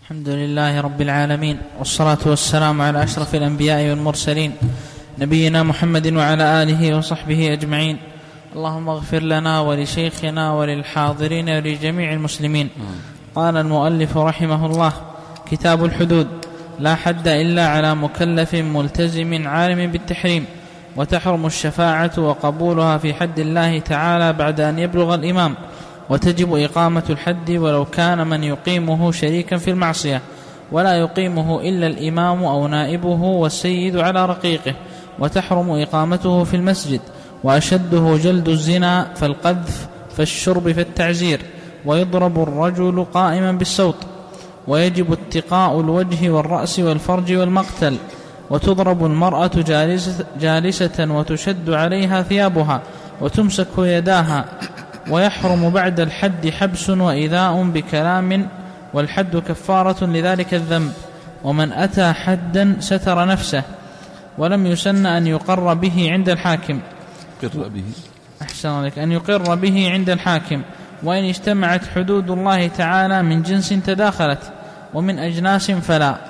الحمد لله رب العالمين، والصلاة والسلام على أشرف الأنبياء والمرسلين، نبينا محمد وعلى آله وصحبه أجمعين. اللهم اغفر لنا ولشيخنا وللحاضرين ولجميع المسلمين. قال المؤلف رحمه الله: كتاب الحدود. لا حد إلا على مكلف ملتزم عالم بالتحريم، وتحرم الشفاعة وقبولها في حد الله تعالى بعد أن يبلغ الإمام، وتجب إقامة الحد ولو كان من يقيمه شريكا في المعصية، ولا يقيمه إلا الإمام أو نائبه والسيد على رقيقه، وتحرم إقامته في المسجد، وأشده جلد الزنا فالقذف فالشرب فالتعزير، ويضرب الرجل قائما بالسوط، ويجب اتقاء الوجه والرأس والفرج والمقتل، وتضرب المرأة جالسة وتشد عليها ثيابها وتمسك يداها، ويحرم بعد الحد حبس وإيذاء بكلام، والحد كفارة لذلك الذنب. ومن أتى حدا ستر نفسه، ولم يسن أن يقر به عند الحاكم. أحسن عليك، أن يقر به عند الحاكم، وإن اجتمعت حدود الله تعالى من جنس تداخلت، ومن أجناس فلا.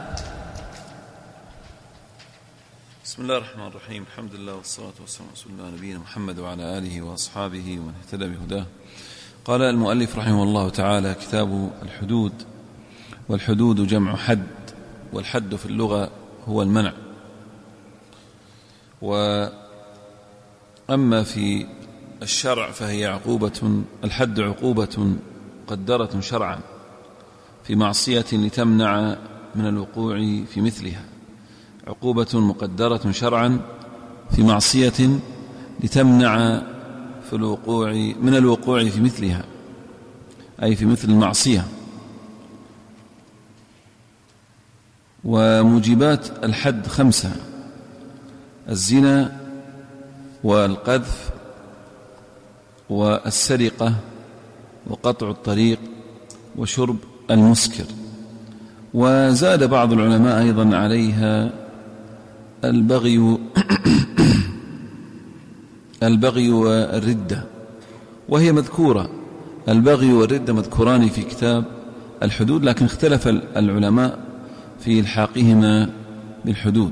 بسم الله الرحمن الرحيم. الحمد لله والصلاة والسلام على رسول الله نبينا محمد وعلى آله وأصحابه ومن اهتدى بهداه. قال المؤلف رحمه الله تعالى: كتاب الحدود. والحدود جمع حد، والحد في اللغة هو المنع، وأما في الشرع فهي عقوبة. الحد عقوبة مقدرة شرعا في معصية لتمنع من الوقوع في مثلها. عقوبة مقدرة شرعا في معصية لتمنع من الوقوع في مثلها، أي في مثل المعصية. وموجبات الحد 5: الزنا والقذف والسرقة وقطع الطريق وشرب المسكر. وزاد بعض العلماء أيضا عليها البغي والردة، وهي مذكورة. البغي والردة مذكوران في كتاب الحدود، لكن اختلف العلماء في إلحاقهما بالحدود.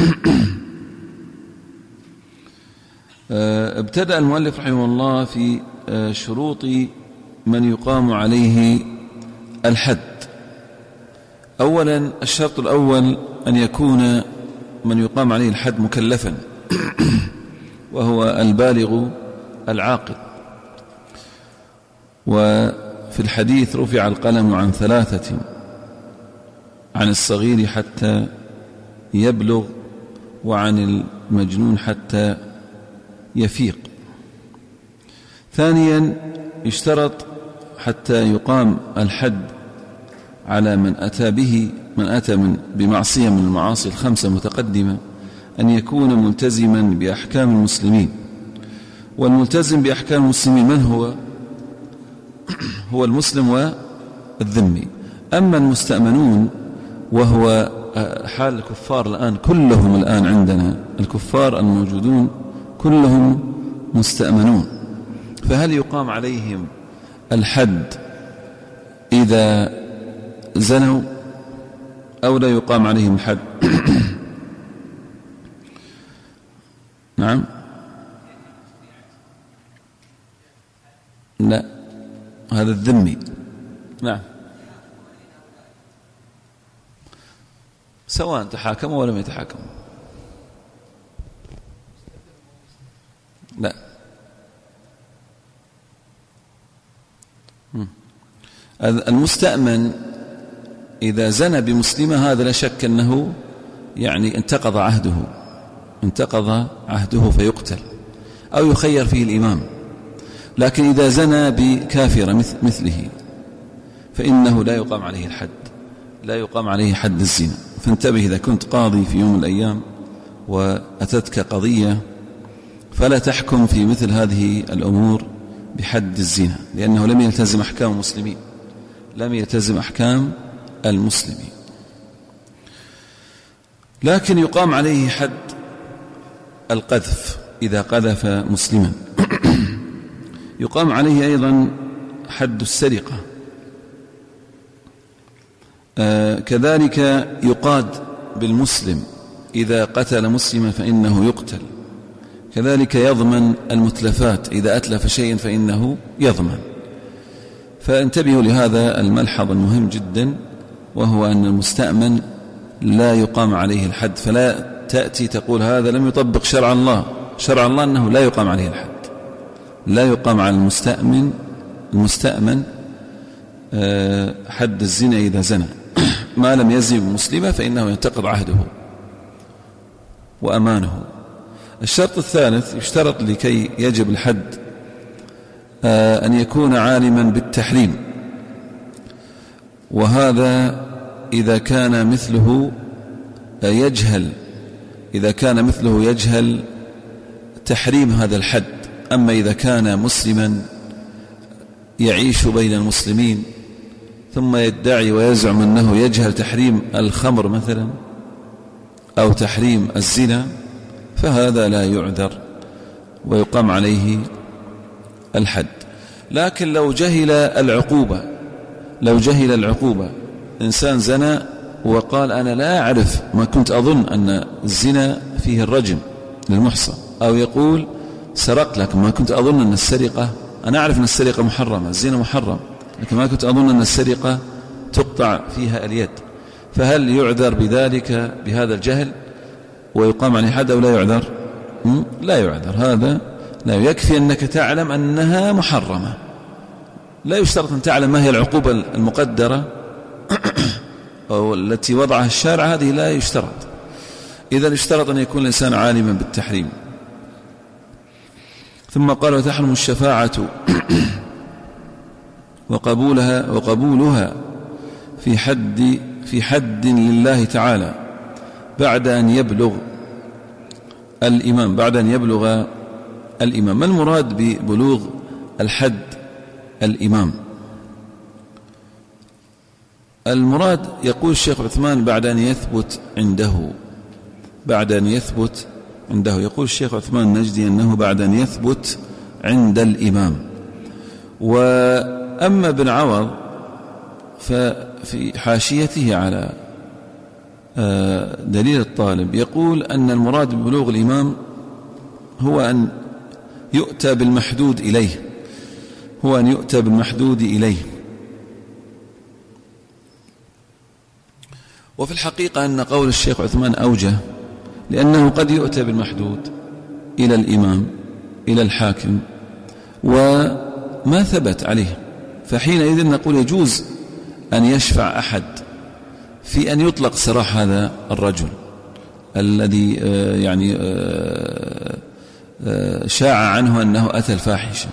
ابتدأ المؤلف رحمه الله في شروط من يقام عليه الحد. أولا، الشرط الأول أن يكون من يقام عليه الحد مكلفا، وهو البالغ العاقل. وفي الحديث: رفع القلم عن 3، عن الصغير حتى يبلغ، وعن المجنون حتى يفيق. ثانيا، يشترط حتى يقام الحد على من أتى بمعصية من المعاصي 5 متقدمة، أن يكون ملتزما بأحكام المسلمين. والملتزم بأحكام المسلمين من هو؟ هو المسلم والذمي. أما المستأمنون وهو حال الكفار الآن، كلهم الآن عندنا الكفار الموجودون كلهم مستأمنون، فهل يقام عليهم الحد إذا زنوا أو لا يقام عليهم الحد؟ نعم، لا، هذا الذمي. نعم، سواء تحاكموا ولم يتحاكموا. لا، المستأمن إذا زنى بمسلمة هذا لا شك أنه يعني انتقض عهده فيقتل أو يخير فيه الإمام. لكن إذا زنى بكافرة مثله فإنه لا يقام عليه حد الزنا. فانتبه، إذا كنت قاضي في يوم من الأيام وأتتك قضية فلا تحكم في مثل هذه الأمور بحد الزنا، لأنه لم يلتزم أحكام المسلمين. لكن يقام عليه حد القذف إذا قذف مسلما. يقام عليه أيضا حد السرقة. كذلك يقاد بالمسلم إذا قتل مسلما فإنه يقتل. كذلك يضمن المتلفات، إذا أتلف شيئا فإنه يضمن. فانتبهوا لهذا الملحظ المهم جدا، وهو أن المستأمن لا يقام عليه الحد. فلا تأتي تقول هذا لم يطبق شرع الله. شرع الله أنه لا يقام عليه الحد، لا يقام على المستأمن حد الزنا إذا زنى ما لم يزن مسلما فإنه ينتقض عهده وأمانه. الشرط الثالث، يشترط لكي يجب الحد أن يكون عالما بالتحريم، وهذا إذا كان مثله يجهل تحريم هذا الحد. أما إذا كان مسلما يعيش بين المسلمين ثم يدعي ويزعم أنه يجهل تحريم الخمر مثلا أو تحريم الزنا، فهذا لا يعذر ويقام عليه الحد. لكن لو جهل العقوبة، إنسان زنى وقال أنا لا أعرف، ما كنت أظن أن الزنا فيه الرجم للمحصى، أو يقول سرقت لكن ما كنت أظن أن السرقة، أنا أعرف أن السرقة محرمة، الزنا محرم، لكن ما كنت أظن أن السرقة تقطع فيها اليد. فهل يعذر بذلك بهذا الجهل ويقام عليه حد أو لا يعذر؟ لا يعذر. هذا لا يكفي أنك تعلم أنها محرمة، لا يشترط أن تعلم ما هي العقوبة المقدرة أو التي وضعها الشارع، هذه لا يشترط. إذا اشترط أن يكون الإنسان عالما بالتحريم. ثم قال وتحرم الشفاعة وقبولها في حد لله تعالى بعد أن يبلغ الإمام. ما المراد ببلوغ الحد الإمام؟ المراد يقول الشيخ عثمان بعد أن يثبت عنده، يقول الشيخ عثمان النجدي أنه بعد أن يثبت عند الإمام. وأما ابن عوض ففي حاشيته على دليل الطالب يقول أن المراد ببلوغ الإمام هو أن يؤتى بالمحدود إليه، وفي الحقيقة أن قول الشيخ عثمان أوجه، لأنه قد يؤتى بالمحدود إلى الإمام إلى الحاكم وما ثبت عليه، فحينئذ نقول يجوز أن يشفع أحد في أن يطلق سراح هذا الرجل الذي يعني شاع عنه أنه أتى الفاحشة.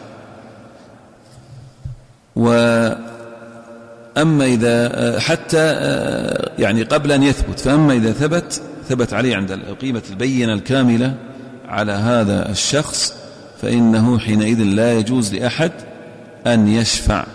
وأما إذا حتى يعني قبل أن يثبت، فأما إذا ثبت عليه عند قيمة البينة الكاملة على هذا الشخص، فإنه حينئذ لا يجوز لأحد أن يشفع.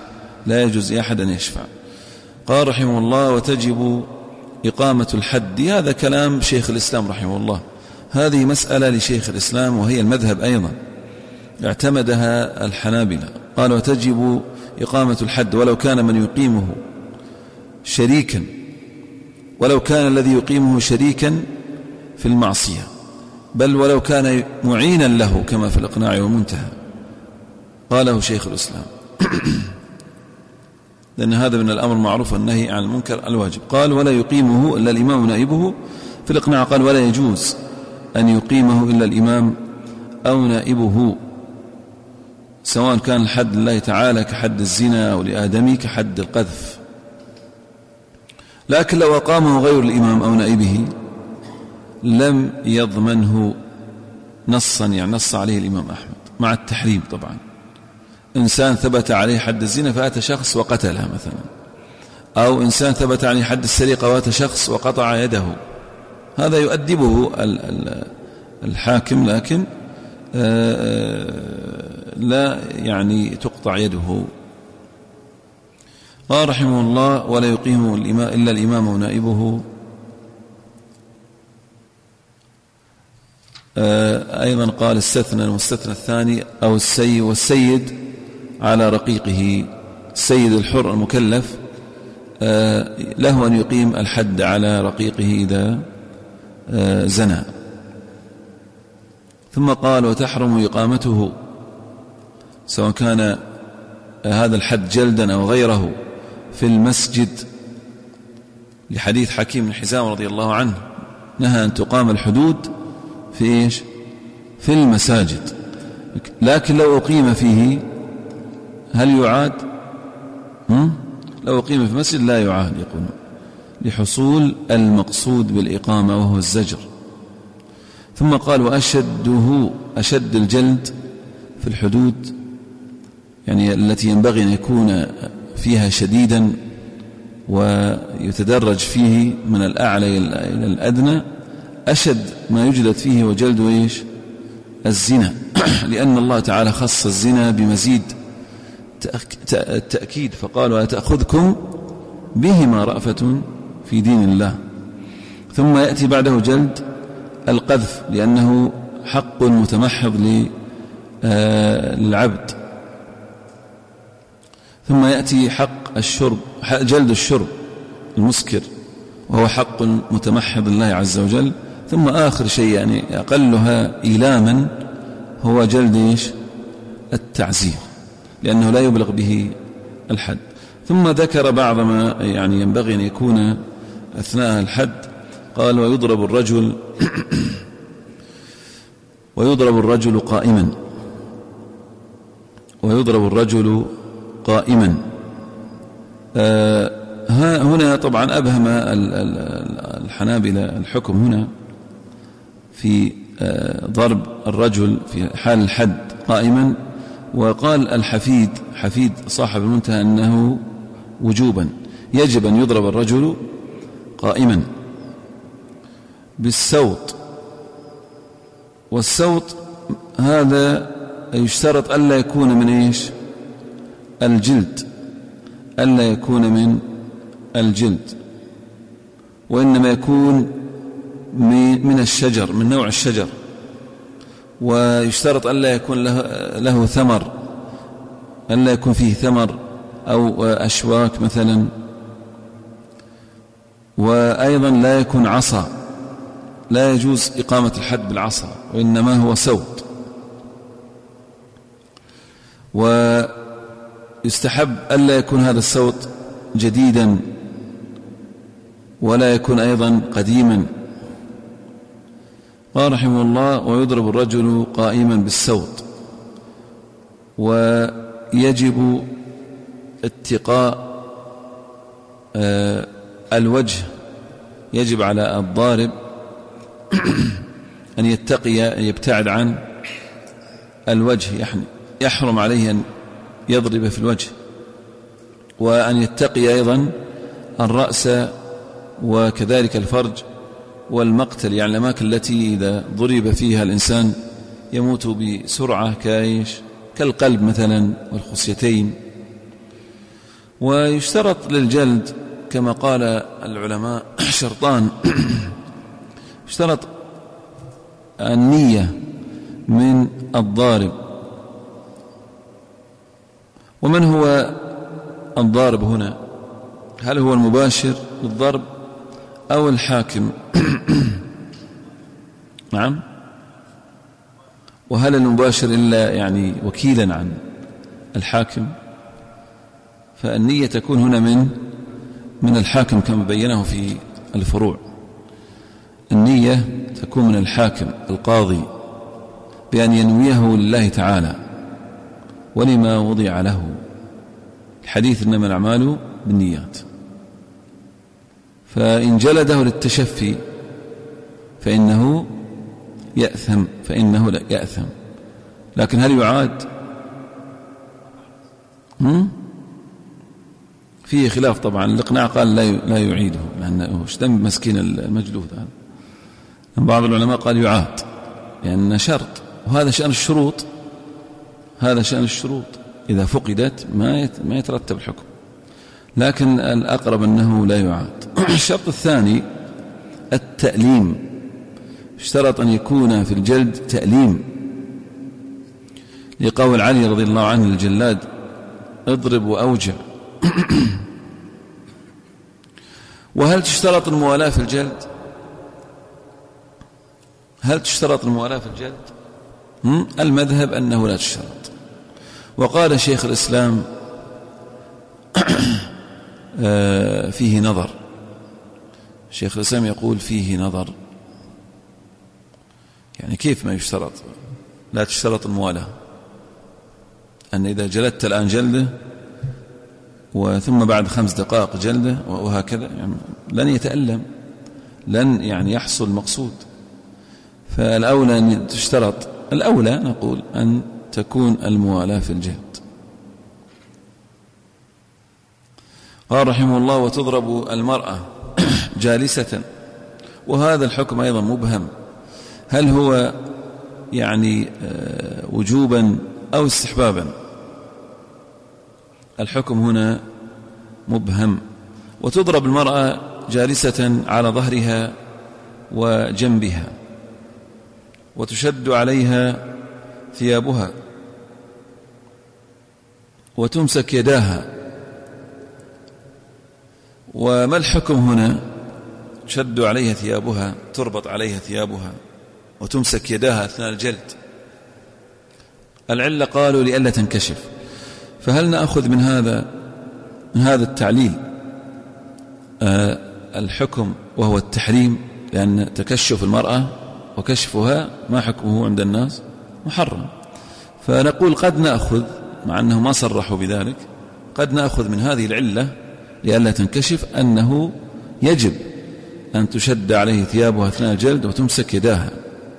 قال رحمه الله وتجب إقامة الحد. هذا كلام شيخ الإسلام رحمه الله، هذه مسألة لشيخ الإسلام وهي المذهب أيضا اعتمدها الحنابلة. قال وتجب إقامة الحد ولو كان من يقيمه شريكا، ولو كان الذي يقيمه شريكا في المعصية، بل ولو كان معينا له كما في الإقناع والمنتهى. قاله شيخ الإسلام لأن هذا من الأمر المعروف والنهي عن المنكر الواجب. قال ولا يقيمه إلا الإمام نائبه. في الإقناع قال ولا يجوز أن يقيمه إلا الإمام أو نائبه، سواء كان الحد لله تعالى كحد الزنا أو لآدمي كحد القذف. لكن لو أقامه غير الإمام أو نائبه لم يضمنه نصا، يعني نص عليه الإمام أحمد مع التحريم. طبعا إنسان ثبت عليه حد الزنا فأتى شخص وقتله مثلا، أو إنسان ثبت عليه حد السرقة وأتى شخص وقطع يده، هذا يؤدبه الحاكم، لكن لا يعني تقطع يده. قال رحمه الله ولا يقيمه إلا الإمام ونائبه. أيضا قال استثنى المستثنى الثاني أو والسيد على رقيقه. السيد الحر المكلف له أن يقيم الحد على رقيقه إذا زنى. ثم قال وتحرم إقامته سواء كان هذا الحد جلدا أو غيره في المسجد، لحديث حكيم بن حزام رضي الله عنه نهى أن تقام الحدود في إيش؟ في المساجد. لكن لو أقيم فيه هل يعاد؟ لو أقيم في المسجد لا يعاد، يقول لحصول المقصود بالإقامة وهو الزجر. ثم قال وأشده، أشد الجلد في الحدود يعني التي ينبغي أن يكون فيها شديدا ويتدرج فيه من الأعلى إلى الأدنى، أشد ما يجلد فيه وجلد إيش؟ الزنا، لأن الله تعالى خص الزنا بمزيد التأكيد فقال ولا تأخذكم بهما رأفة في دين الله. ثم يأتي بعده جلد القذف لأنه حق متمحض للعبد. ثم يأتي حق الشرب، جلد الشرب المسكر وهو حق متمحض لله عز وجل. ثم آخر شيء يعني أقلها إيلاما هو جلد إيش؟ التعزير، لأنه لا يبلغ به الحد. ثم ذكر بعض ما يعني ينبغي أن يكون أثناء الحد. قال ويضرب الرجل قائما، ويضرب الرجل قائما. هنا طبعا أبهم الحنابلة الحكم هنا في ضرب الرجل في حال الحد قائما، وقال الحفيد حفيد صاحب المنتهى أنه وجوبا يجب أن يضرب الرجل قائما بالسوط. والسوط هذا يشترط ألا يكون من إيش؟ الجلد، ألا يكون من الجلد، وإنما يكون من الشجر، من نوع الشجر. ويشترط ألا يكون له ثمر، ألا يكون فيه ثمر أو أشواك مثلا. وأيضا لا يكون عصا، لا يجوز إقامة الحد بالعصا، وإنما هو سوط. ويستحب ألا يكون هذا السوط جديدا، ولا يكون أيضا قديما. قال رحمه الله ويضرب الرجل قائما بالسوط. ويجب اتقاء الوجه، يجب على الضارب أن يتقي، يبتعد عن الوجه، يعني يحرم عليه أن يضرب في الوجه. وأن يتقي أيضا الرأس وكذلك الفرج والمقتل، يعني الأماكن التي إذا ضرب فيها الإنسان يموت بسرعة كالقلب مثلا والخصيتين. ويشترط للجلد كما قال العلماء شرطان. اشترط النية من الضارب. ومن هو الضارب هنا؟ هل هو المباشر للضرب أو الحاكم؟ نعم. وهل المباشر إلا يعني وكيلا عن الحاكم؟ فالنية تكون هنا من الحاكم كما بينه في الفروع. النية تكون من الحاكم القاضي بأن ينويه لله تعالى ولما وضع له. الحديث إنما الأعمال بالنيات. فإن جلده للتشفي فإنه يأثم، فإنه لا يأثم. لكن هل يعاد؟ فيه خلاف طبعا. الإقناع قال لا يعيده لأنه اشتم مسكين المجلود هذا. بعض العلماء قال يعاد لأن شرط، وهذا شأن الشروط، هذا شأن الشروط إذا فقدت ما يترتب الحكم. لكن الأقرب أنه لا يعاد. الشرط الثاني التأليم. اشترط أن يكون في الجلد تأليم، لقول علي رضي الله عنه الجلاد اضرب وأوجع. وهل تشترط الموالاة في الجلد؟ هل تشترط الموالاة في الجلد؟ المذهب أنه لا تشترط. وقال شيخ الإسلام فيه نظر. شيخ الإسلام يقول فيه نظر، يعني كيف ما يشترط؟ لا تشترط الموالاة، أن إذا جلدت الآن جلده وثم بعد 5 دقائق جلده وهكذا، يعني لن يتألم، لن يعني يحصل المقصود. فالأولى أن تشترط، الأولى نقول أن تكون الموالاة في الجلد. قال رحمه الله: وتضرب المرأة جالسة. وهذا الحكم أيضا مبهم، هل هو يعني وجوبا أو استحبابا؟ الحكم هنا مبهم. وتضرب المرأة جالسة على ظهرها وجنبها، وتشد عليها ثيابها، وتمسك يداها. وما الحكم هنا؟ تشد عليها ثيابها، تربط عليها ثيابها، وتمسك يداها أثناء الجلد. العلة قالوا لئلا تنكشف. فهل نأخذ من هذا التعليل الحكم وهو التحريم، لأن تكشف المرأة وكشفها ما حكمه عند الناس؟ محرم. فنقول قد نأخذ، مع أنه ما صرحوا بذلك، قد نأخذ من هذه العلة لئلا تنكشف أنه يجب أن تشد عليه ثيابها أثناء الجلد وتمسك يداها.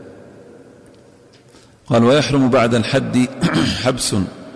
قال: ويحرم بعد الحد حبس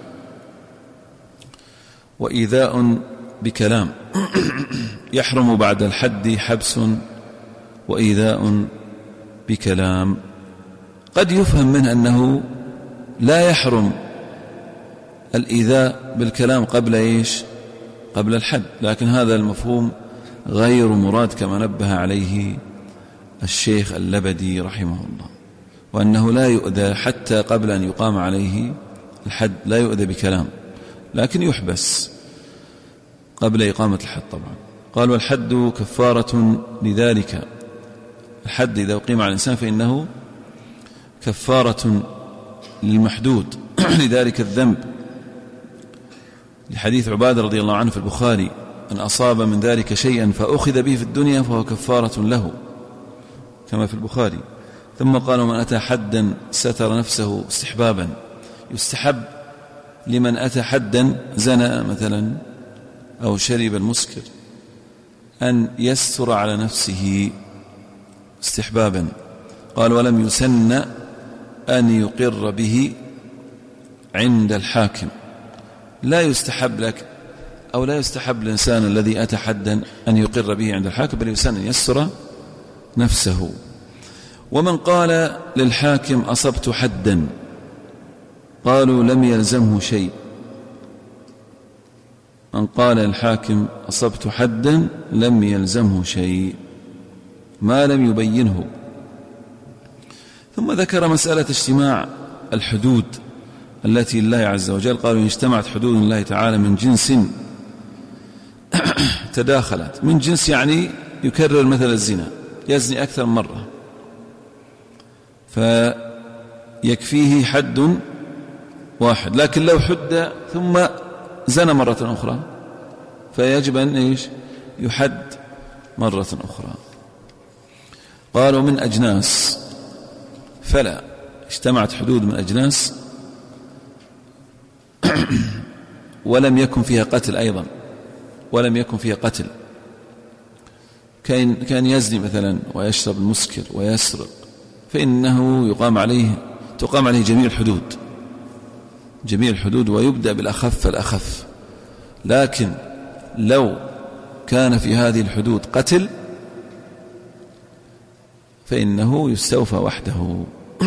وإيذاء بكلام. يحرم بعد الحد حبس وإيذاء بكلام. قد يفهم منه أنه لا يحرم الإيذاء بالكلام قبل إيش؟ قبل الحد، لكن هذا المفهوم غير مراد كما نبه عليه الشيخ اللبدي رحمه الله، وأنه لا يؤذى حتى قبل أن يقام عليه الحد، لا يؤذى بكلام، لكن يحبس قبل إقامة الحد طبعا. قال: والحد كفارة لذلك. الحد إذا أقيم على الإنسان فإنه كفارة للمحدود لذلك الذنب، لحديث عبادة رضي الله عنه في البخاري: أن أصاب من ذلك شيئا فأخذ به في الدنيا فهو كفارة له، كما في البخاري. ثم قال: من أتى حدا ستر نفسه استحبابا. يستحب لمن أتى حدا، زنى مثلا أو شرب المسكر، أن يستر على نفسه استحبابا. قال: ولم يسن أن يقر به عند الحاكم. لا يستحب لك أو لا يستحب الإنسان الذي أتى حدا أن يقر به عند الحاكم، بل يسن أن يستر نفسه. ومن قال للحاكم: أصبت حدا، قالوا لم يلزمه شيء. من قال للحاكم: أصبت حدا، لم يلزمه شيء ما لم يبينه. ثم ذكر مسألة اجتماع الحدود التي لله عز وجل. قالوا: إن اجتمعت حدود الله تعالى من جنس تداخلت. من جنس يعني يكرر مثل الزنا، يزني أكثر من مرة، فيكفيه حد واحد. لكن لو حد ثم زنى مرة أخرى فيجب أن يحد مرة أخرى. قالوا: من أجناس فلا. اجتمعت حدود من أجناس ولم يكن فيها قتل أيضا، ولم يكن فيها قتل، كان يزني مثلا ويشرب المسكر ويسرق، فإنه تقام عليه جميع الحدود ويبدأ بالأخف فالأخف. لكن لو كان في هذه الحدود قتل فإنه يستوفى وحده.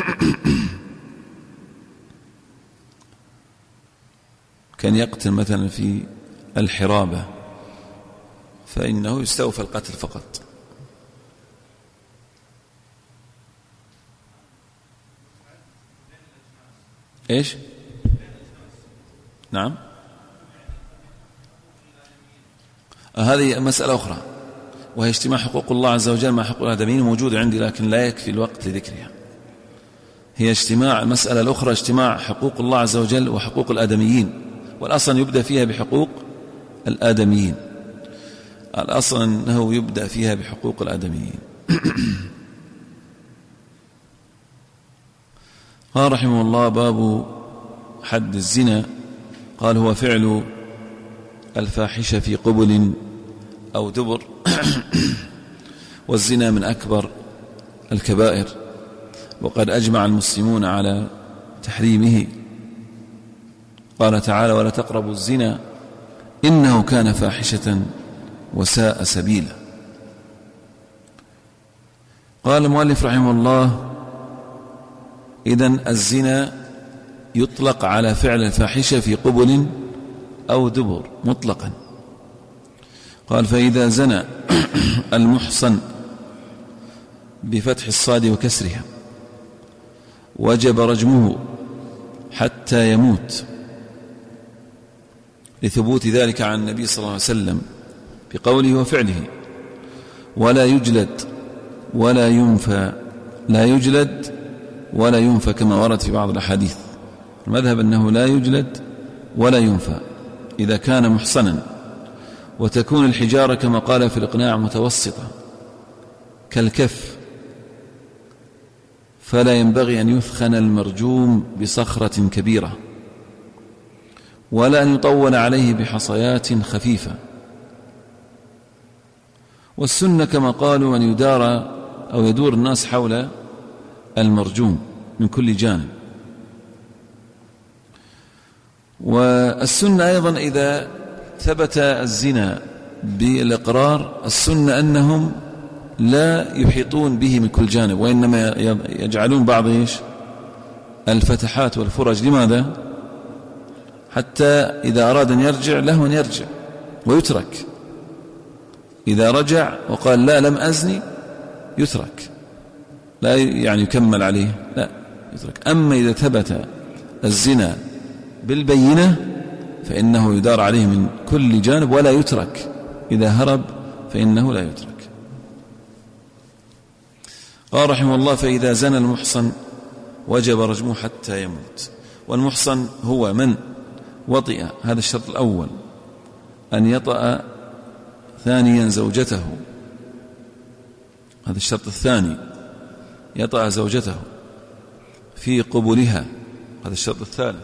كان يقتل مثلا في الحرابة فإنه يستوفى القتل فقط. إيش؟ نعم، هذه مسألة أخرى. وهي اجتماع حقوق الله عز وجل مع حقوق الآدميين، موجودة عندي لكن لا يكفي الوقت لذكرها. هي اجتماع المسألة الأخرى اجتماع حقوق الله عز وجل وحقوق الآدميين، والأصل يبدأ فيها بحقوق الآدميين، الأصل أنه يبدأ فيها بحقوق الآدميين. قال رحمه الله: باب حد الزنا. قال: هو فعل الفاحشة في قبل أو دبر، والزنا من أكبر الكبائر، وقد أجمع المسلمون على تحريمه. قال تعالى: ولا تقربوا الزنا إنه كان فاحشة وساء سبيلا. قال المؤلف رحمه الله: إذن الزنا يطلق على فعل الفاحشة في قبل أو دبر مطلقا. قال: فإذا زنى المحصن بفتح الصاد وكسرها وجب رجمه حتى يموت، لثبوت ذلك عن النبي صلى الله عليه وسلم بقوله وفعله: ولا يجلد ولا ينفى، لا يجلد ولا ينفى، كما ورد في بعض الأحاديث. المذهب أنه لا يجلد ولا ينفى إذا كان محصنا، وتكون الحجارة كما قال في الإقناع متوسطة كالكف، فلا ينبغي أن يثخن المرجوم بصخرة كبيرة، ولا أن يطول عليه بحصيات خفيفة. والسنة كما قالوا أن يدار أو يدور الناس حول المرجوم من كل جانب. والسنة أيضا إذا ثبت الزنا بالإقرار، السنة أنهم لا يحيطون به من كل جانب، وإنما يجعلون بعض الفتحات والفرج. لماذا؟ حتى إذا أراد أن يرجع له أن يرجع ويترك. إذا رجع وقال لا لم أزني يترك، لا يعني يكمل عليه، لا يترك. أما إذا ثبت الزنا بالبينة فإنه يدار عليه من كل جانب ولا يترك، إذا هرب فإنه لا يترك. قال رحمه الله: فإذا زنى المحصن وجب رجمه حتى يموت. والمحصن هو من وطئ، هذا الشرط الأول، أن يطأ ثانيا زوجته، هذا الشرط الثاني، يطأ زوجته في قبلها، هذا الشرط الثالث،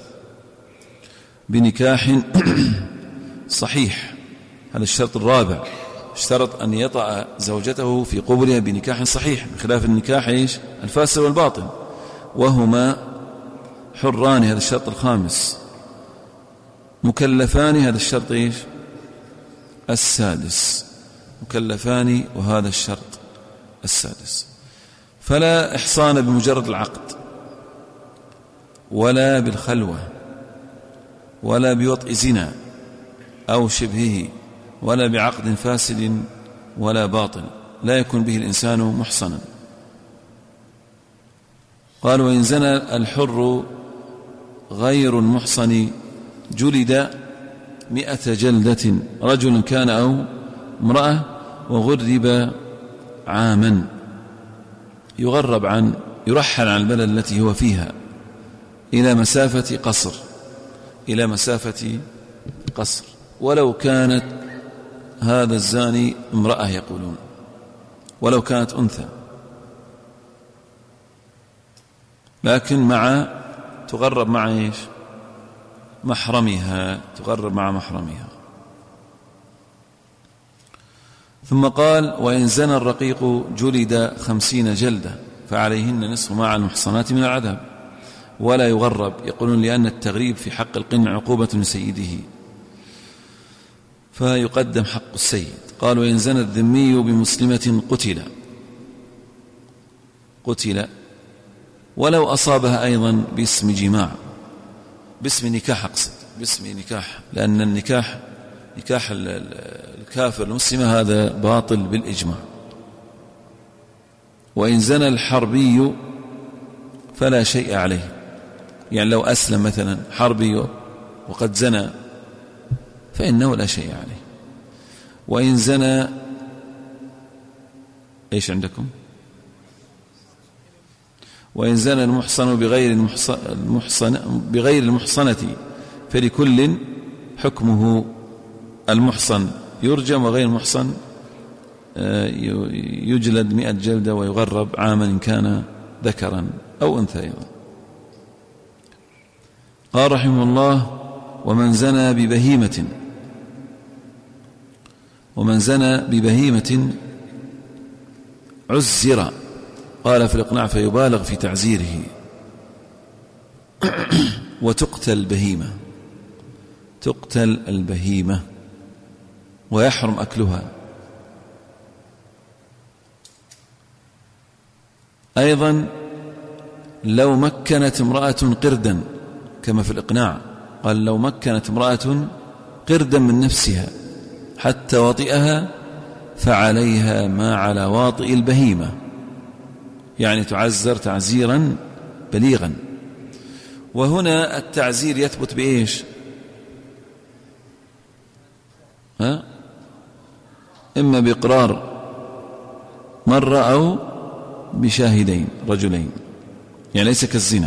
بنكاح صحيح، هذا الشرط الرابع، اشترط أن يطأ زوجته في قبلها بنكاح صحيح، بخلاف النكاح الفاسد والباطل، وهما حران، هذا الشرط الخامس، مكلفان، هذا الشرط السادس، مكلفان، وهذا الشرط السادس. فلا إحصان بمجرد العقد، ولا بالخلوة، ولا بوطء زنا أو شبهه، ولا بعقد فاسد ولا باطل، لا يكون به الإنسان محصنا. قال: وإن زنى الحر غير المحصن جلد 100 جلدة، رجل كان أو امرأة، وغرب عاما، يرحل عن البلد التي هو فيها إلى مسافة قصر، إلى مسافة قصر، ولو كانت هذا الزاني امرأة، يقولون ولو كانت أنثى، لكن تغرب مع محرمها، تغرب مع محرمها. ثم قال: وإن زنى الرقيق جلد 50 جلدة، فعليهن نصف ما على المحصنات من العذاب، ولا يغرب، يقولون لأن التغريب في حق القن عقوبة لسيده، فيقدم حق السيد. قال: وإن زنى الذمي بمسلمة قتل ولو أصابها أيضا باسم جماع، باسم نكاح، أقصد باسم نكاح، لأن النكاح نكاح الكافر المسلمة هذا باطل بالإجماع. وإن زنى الحربي فلا شيء عليه، يعني لو أسلم مثلا حربي وقد زنى فإنه لا شيء عليه. وإن زنى إيش عندكم؟ وإن زنى المحصن بغير المحصنة فلكل حكمه. المحصن يرجم وغير المحصن يجلد 100 جلدة ويغرب عاما إن كان ذكرا أو أنثى أيضا. قال رحمه الله: ومن زنى ببهيمة عزر. قال في الإقناع: فيبالغ في تعزيره. وتقتل البهيمة ويحرم أكلها. أيضا لو مكنت امرأة قردا، كما في الإقناع قال: لو مكنت امرأة قردا من نفسها حتى وطئها فعليها ما على واطئ البهيمة، يعني تعزر تعزيرا بليغا. وهنا التعزير يثبت بإيش؟ إما بإقرار مرة أو بشاهدين رجلين، يعني ليس كالزنا.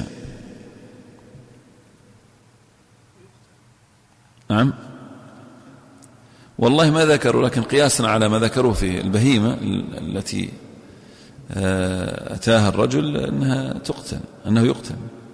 نعم، والله ما ذكروا، لكن قياسا على ما ذكروه في البهيمة التي أتاها الرجل أنه يقتل.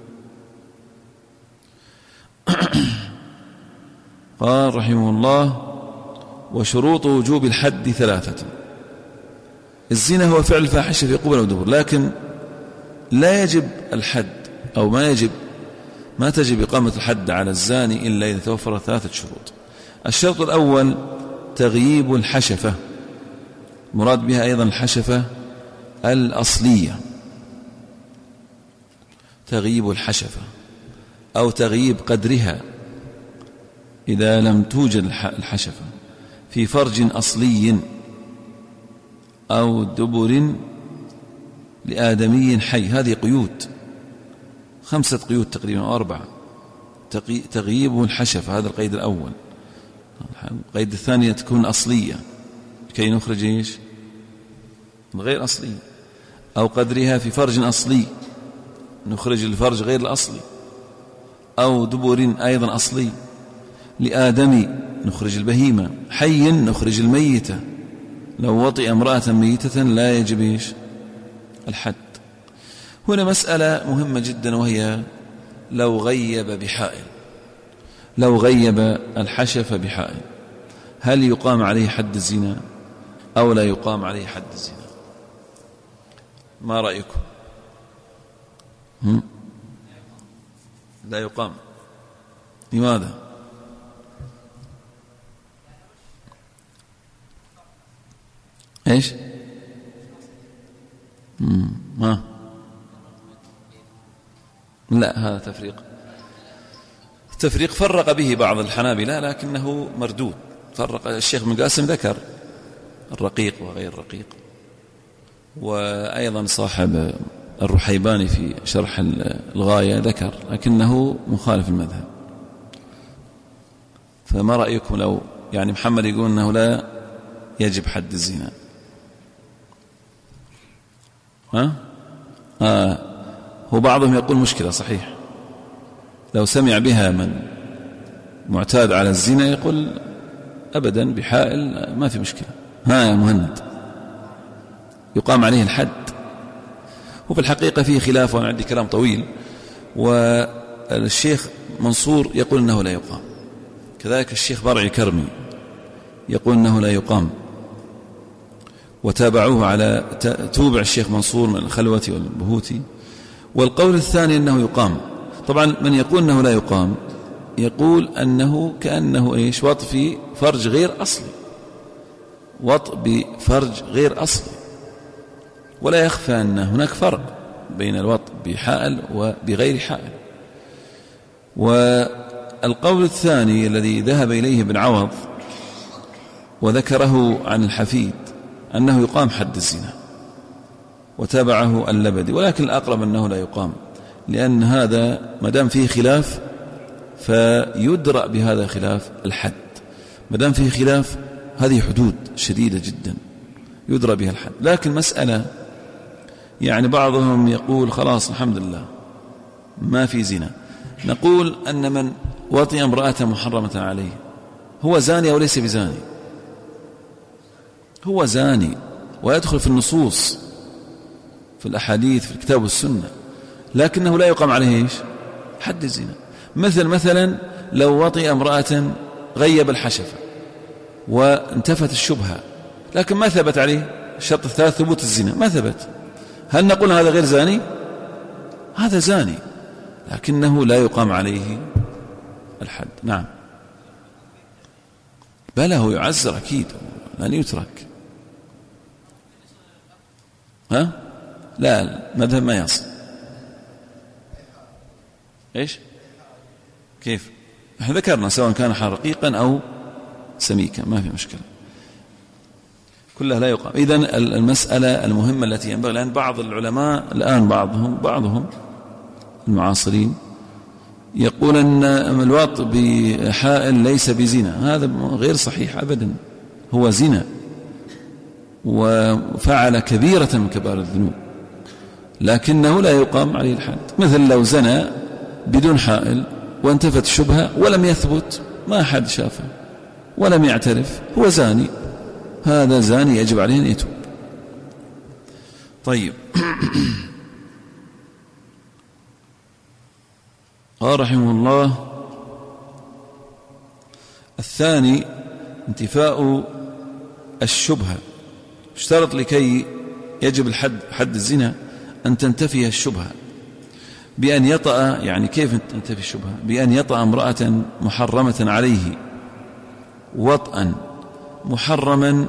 قال رحمه الله: وشروط وجوب الحد 3. الزنا هو فعل الفاحشة في قبل ودبر، لكن لا يجب الحد أو ما تجب إقامة الحد على الزاني إلا إذا توفر 3 شروط. الشرط الأول تغييب الحشفة، مراد بها أيضا الحشفة الأصلية، تغييب الحشفة أو تغييب قدرها إذا لم توجد الحشفة في فرج أصلي أو دبر لآدمي حي. هذه قيود، 5 قيود تقريبا أو 4. تغييب الحشفة، هذا القيد الأول. القيد الثاني تكون أصلية كي نخرج إيش؟ غير أصلي. أو قدرها في فرج أصلي، نخرج الفرج غير الأصلي. أو دبر أيضا أصلي. لآدمي نخرج البهيمة. حي نخرج الميتة. لو وطئ امرأة ميتة لا يجب إيش؟ الحد. هنا مسألة مهمة جدا، وهي لو غيب الحشف بحائل، هل يقام عليه حد الزنا أو لا يقام عليه حد الزنا؟ ما رأيكم؟ لا يقام. لماذا؟ إيش؟ ما لا، هذا تفريق فرق به بعض الحنابلة، لكنه مردود. فرق الشيخ ابن قاسم، ذكر الرقيق وغير الرقيق، وأيضا صاحب الرحيباني في شرح الغاية ذكر، لكنه مخالف المذهب. فما رأيكم لو يعني محمد يقول أنه لا يجب حد الزنا؟ هو بعضهم يقول مشكلة، صحيح، لو سمع بها من معتاد على الزنا يقول أبدا بحائل ما في مشكلة. يا مهند، يقام عليه الحد. وفي الحقيقة فيه خلاف، وأنا عندي كلام طويل، والشيخ منصور يقول أنه لا يقام، كذلك الشيخ برعي كرمي يقول أنه لا يقام، وتابعوه على توبع الشيخ منصور من الخلوة والبهوتي. والقول الثاني أنه يقام. طبعا من يقول أنه لا يقام يقول أنه كأنه إيش؟ وط في فرج غير أصلي، وط بفرج غير أصلي. ولا يخفى أن هناك فرق بين الوط بحائل وبغير حائل. والقول الثاني الذي ذهب إليه ابن عوض وذكره عن الحفيد أنه يقام حد الزنا، وتابعه اللبدي، ولكن الأقرب أنه لا يقام، لأن هذا مدام فيه خلاف فيدرأ بهذا خلاف الحد. مدام فيه خلاف هذه حدود شديدة جدا، يدرى بها الحد. لكن مسألة يعني بعضهم يقول خلاص الحمد لله ما في زنا، نقول أن من وطئ امرأة محرمة عليه هو زاني أو ليس بزاني؟ هو زاني ويدخل في النصوص في الأحاديث في الكتاب والسنة، لكنه لا يقام عليه حد الزنا. مثلا لو وطئ امرأة غيب الحشفة وانتفت الشبهة لكن ما ثبت عليه الشرط الثالث ثبوت الزنا، ما ثبت، هل نقول هذا غير زاني؟ هذا زاني لكنه لا يقام عليه الحد. نعم بلى هو يعزر أكيد لن يترك. لا مذهب ما يصل. إيش كيف احنا ذكرنا سواء كان رقيقا أو سميكا ما في مشكلة، كلها لا يقام. إذن المسألة المهمة التي ينبغي، لأن بعض العلماء الآن بعضهم المعاصرين يقول أن الوط بحائل ليس بزنا، هذا غير صحيح أبدا، هو زنا وفعل كبيرة من كبار الذنوب لكنه لا يقام عليه الحد. مثل لو زنى بدون حائل وانتفت الشبهة ولم يثبت، ما أحد شافه ولم يعترف، هو زاني، هذا زاني يجب عليه أن يتوب. طيب قال رحمه الله الثاني انتفاء الشبهة، اشترط لكي يجب الحد حد الزنا أن تنتفي الشبهة بأن يطأ، يعني كيف تنتفي الشبهة؟ بأن يطأ امرأة محرمة عليه وطئا محرما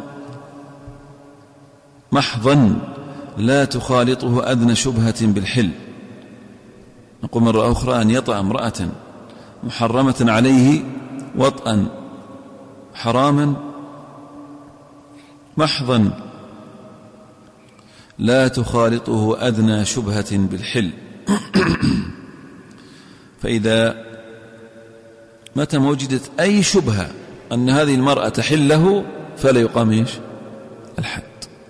محضا لا تخالطه أدنى شبهة بالحل. نقول مرة أخرى أن يطأ امرأة محرمة عليه وطئا حراما محضا لا تخالطه أدنى شبهة بالحل. فإذا متى وجدت أي شبهة أن هذه المرأة تحل له فلا يقام الحد،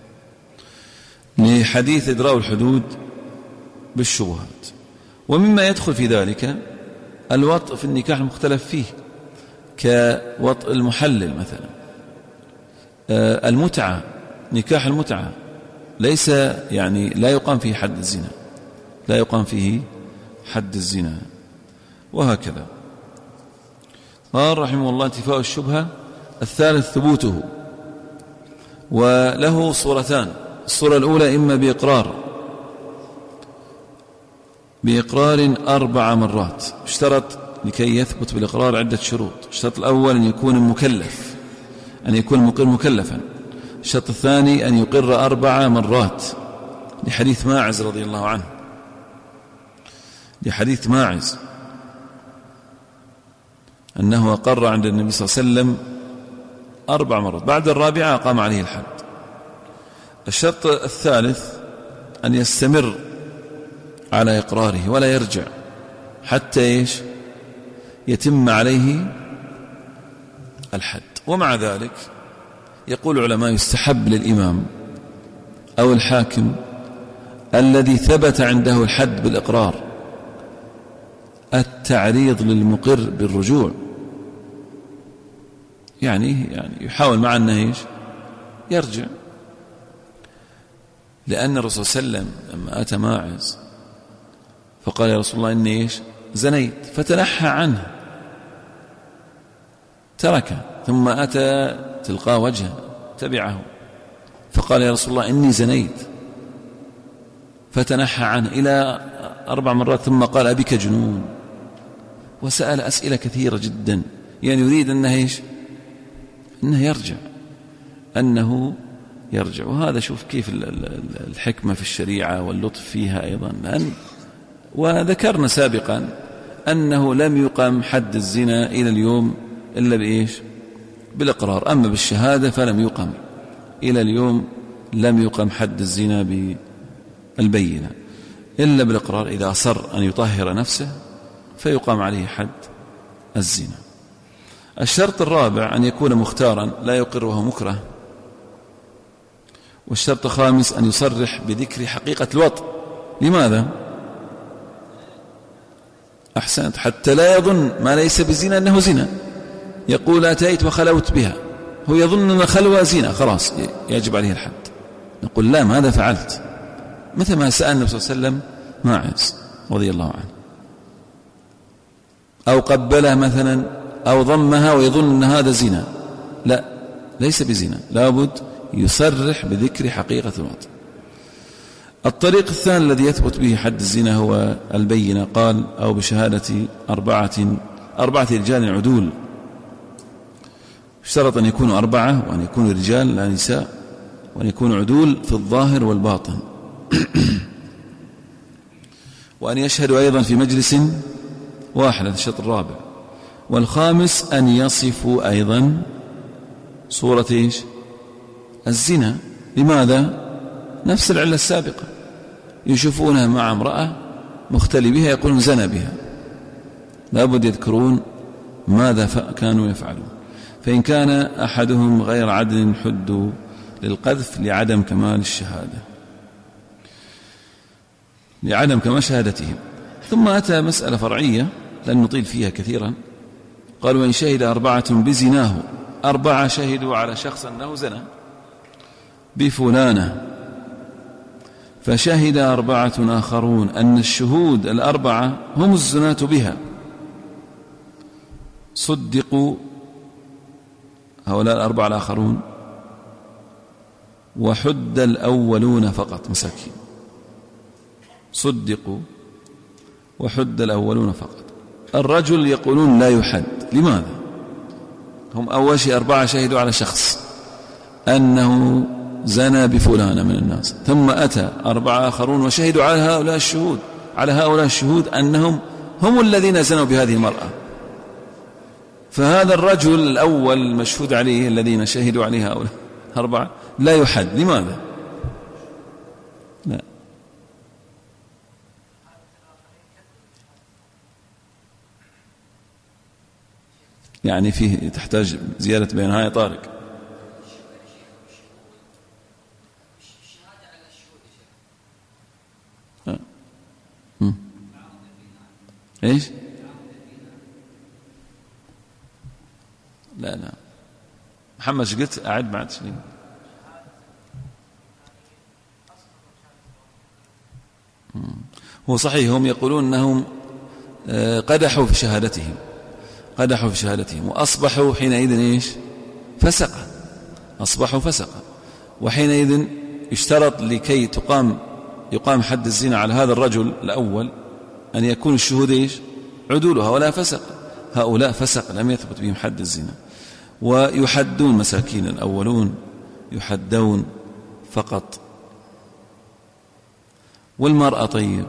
لحديث إدراء الحدود بالشبهات. ومما يدخل في ذلك الوطء في النكاح المختلف فيه كوطء المحلل مثلا، المتعة، نكاح المتعة ليس يعني لا يقام فيه حد الزنا، لا يقام فيه حد الزنا، وهكذا. قال رحمه الله انتفاء الشبهة الثالث ثبوته، وله صورتان. الصورة الأولى إما بإقرار 4 مرات، اشترط لكي يثبت بالإقرار عدة شروط. الشرط الأول أن يكون مكلف، أن يكون المقر مكلفا. الشرط الثاني أن يقر 4 مرات، لحديث ماعز رضي الله عنه، لحديث ماعز أنه أقر عند النبي صلى الله عليه وسلم 4 مرات، بعد الرابعة قام عليه الحد. الشرط الثالث أن يستمر على إقراره ولا يرجع حتى يتم عليه الحد. ومع ذلك يقول العلماء يستحب للإمام أو الحاكم الذي ثبت عنده الحد بالإقرار التعريض للمقر بالرجوع، يعني يحاول مع أنه يرجع، لأن الرسول صلى الله عليه وسلم لما أتى ماعز فقال يا رسول الله إني زنيت، فتنحى عنه تركه، ثم أتى تلقى وجهه تبعه فقال يا رسول الله إني زنيت، فتنحى عنه إلى 4 مرات، ثم قال أبك جنون، وسأل أسئلة كثيرة جدا، يعني يريد أنه يرجع، أنه يرجع. وهذا شوف كيف الحكمة في الشريعة واللطف فيها أيضا. وذكرنا سابقا أنه لم يقم حد الزنا إلى اليوم إلا بالإقرار، أما بالشهادة فلم يقم إلى اليوم، لم يقم حد الزنا بالبينة إلا بالإقرار. إذا أصر أن يطهر نفسه فيقام عليه حد الزنا. الشرط الرابع أن يكون مختارا، لا يقر وهو مكره، والشرط الخامس أن يصرح بذكر حقيقة الوطء. لماذا؟ أحسنت، حتى لا يظن ما ليس بزنا أنه زنا. يقول أتيت وخلوت بها، هو يظن أن الخلوة زنا، خلاص يجب عليه الحد. نقول لا، ماذا فعلت؟ مثل ما سأل النبي صلى الله عليه وسلم ماعز رضي الله عنه، أو قبلها مثلا أو ضمها ويظن أن هذا زنا. لا، ليس بزنا، لابد يصرح بذكر حقيقة الوطء. الطريق الثاني الذي يثبت به حد الزنا هو البينة. قال أو بشهادة أربعة رجال عدول. اشترط أن يكونوا أربعة، وأن يكونوا رجال لا نساء، وأن يكونوا عدول في الظاهر والباطن وأن يشهدوا أيضا في مجلس واحد، هذا الشرط الرابع. والخامس أن يصفوا أيضا صورة الزنا. لماذا؟ نفس العلة السابقة، يشوفونها مع امرأة مختلي بها يقولون زنى بها، لابد يذكرون ماذا كانوا يفعلون. فإن كان أحدهم غير عدل حدوا للقذف لعدم كمال الشهادة، لعدم كمال شهادتهم. ثم أتى مسألة فرعية لن نطيل فيها كثيرا. قالوا إن شهد أربعة بزناه، أربعة شهدوا على شخص أنه زنى بفلانة، فشهد أربعة آخرون أن الشهود الأربعة هم الزناة بها، صدقوا هؤلاء الأربعة الآخرون وحد الأولون فقط. مساكين، صدقوا وحد الأولون فقط. الرجل يقولون لا يحد. لماذا؟ هم أول شيء أربعة شهدوا على شخص أنه زنى بفلانة من الناس، ثم أتى أربعة آخرون وشهدوا على هؤلاء الشهود أنهم هم الذين زنوا بهذه المرأة. فهذا الرجل الأول المشهود عليه الذين شهدوا عليه هؤلاء أربعة لا يحد. لماذا؟ لا، يعني فيه تحتاج زيادة بين هاي طارق. ايش؟ لا محمد ايش قلت؟ أعد بعد شيء. هو صحيح، هم يقولون أنهم قدحوا في شهادتهم وأصبحوا حينئذ إيش؟ فسقة، أصبحوا فسقة. وحينئذ اشترط لكي يقام حد الزنا على هذا الرجل الأول أن يكون الشهود إيش؟ عدولها ولا فسق. هؤلاء فسق لم يثبت بهم حد الزنا، ويحدون مساكين الأولون يحدون فقط. والمرأة طيب،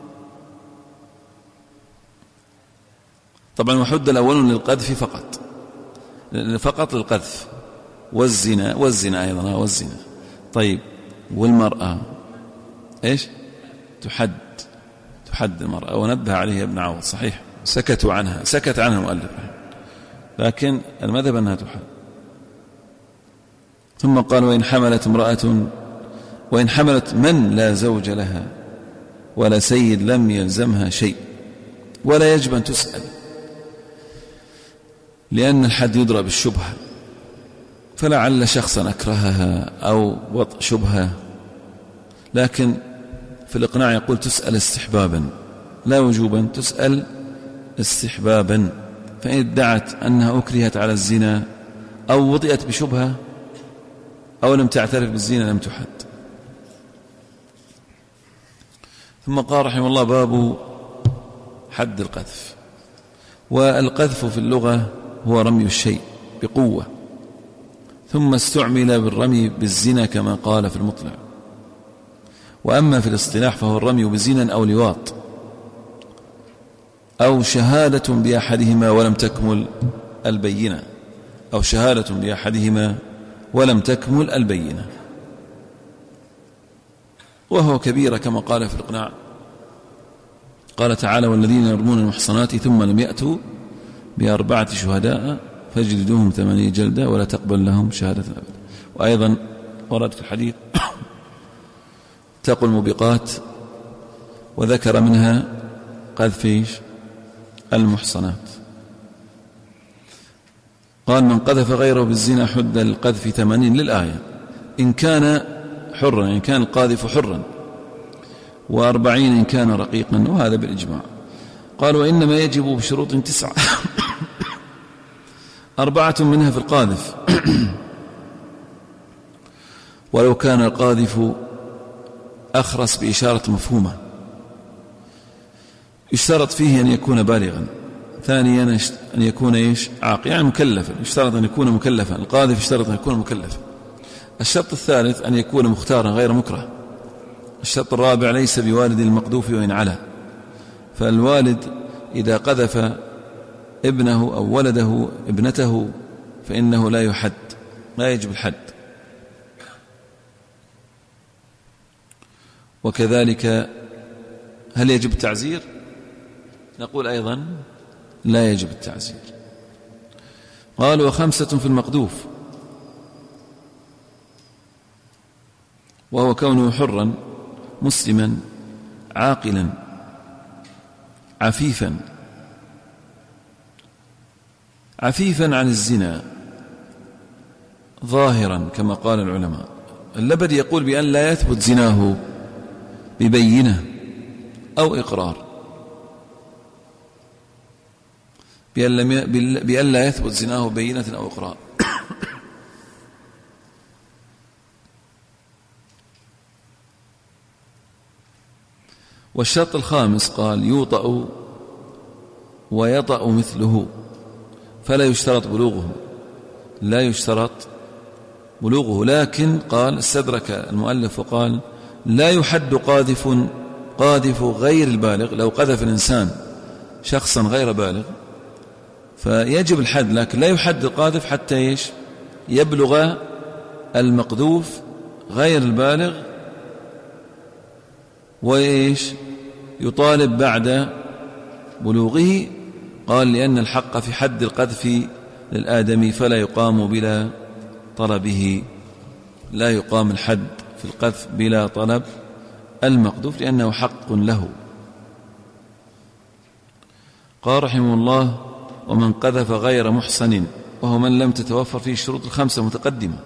طبعا وحد الأولون للقذف فقط للقذف، والزنا أيضا والزنا. طيب والمرأة إيش؟ تحد المرأة. ونبه عليها ابن عوض، صحيح سكت عنها المؤلف، لكن المذهب أنها تحد. ثم قال وإن حملت من لا زوج لها ولا سيد لم يلزمها شيء ولا يجب أن تسأل، لأن الحد يدرى بالشبهة، فلعل شخصا أكرهها أو وطء شبهة، لكن في الإقناع يقول تسأل استحبابا لا وجوبا، تسأل استحبابا. فإن ادعت أنها أكرهت على الزنا أو وطئت بشبهة أو لم تعترف بالزنا لم تحد. ثم قال رحمه الله باب حد القذف. والقذف في اللغة هو رمي الشيء بقوة، ثم استعمل بالرمي بالزنا كما قال في المطلع. وأما في الاصطلاح فهو الرمي بزنا أو لواط أو شهادة بأحدهما ولم تكمل البينة، أو شهادة بأحدهما ولم تكمل البينة، وهو كبيرة كما قال في الإقناع. قال تعالى والذين يرمون المحصنات ثم لم يأتوا ب4 شهداء فاجلدوهم 8 جلدة ولا تقبل لهم شهادة أبدا. وأيضا ورد في الحديث تقول الموبقات، وذكر منها قذف المحصنات. قال: من قذف غيره بالزنا حد القذف 80 للآية، إن كان حرا، إن كان القاذف حرا، 40 إن كان رقيقا، وهذا بالإجماع. قال: وإنما يجب بشروط 9 4 منها في القاذف ولو كان القاذف أخرس بإشارة مفهومة. يشترط فيه أن يكون بالغا، ثانيا أن يكون عاقلا، يعني مكلفا، يشترط أن يكون مكلفا، القاذف يشترط أن يكون مكلفا. الشرط الثالث أن يكون مختارا غير مكره. الشرط الرابع ليس بوالد المقذوف وإن علا، فالوالد إذا قذف ابنه أو ولده ابنته فإنه لا يحد، لا يجب الحد. وكذلك هل يجب التعزير؟ نقول أيضا لا يجب التعزير. قال: و5 في المقذوف، وهو كونه حرا مسلما عاقلا عفيفا عن الزنا ظاهرا كما قال العلماء. اللبدي يقول بأن لا يثبت زناه ببينة أو إقرار، بأن لا يثبت زناه ببينة أو إقرار. والشرط الخامس قال: يوطأ ويطأ مثله، فلا يشترط بلوغه، لا يشترط بلوغه. لكن قال استدرك المؤلف وقال: لا يحد قاذف غير البالغ. لو قذف الإنسان شخصا غير بالغ فيجب الحد، لكن لا يحد القاذف حتى يبلغ المقذوف غير البالغ يطالب بعد بلوغه. قال: لأن الحق في حد القذف للآدمي فلا يقام بلا طلبه، لا يقام الحد في القذف بلا طلب المقذوف لأنه حق له. قال رحمه الله: ومن قذف غير محصن، وهو من لم تتوفر فيه الشروط الخمسة متقدمة،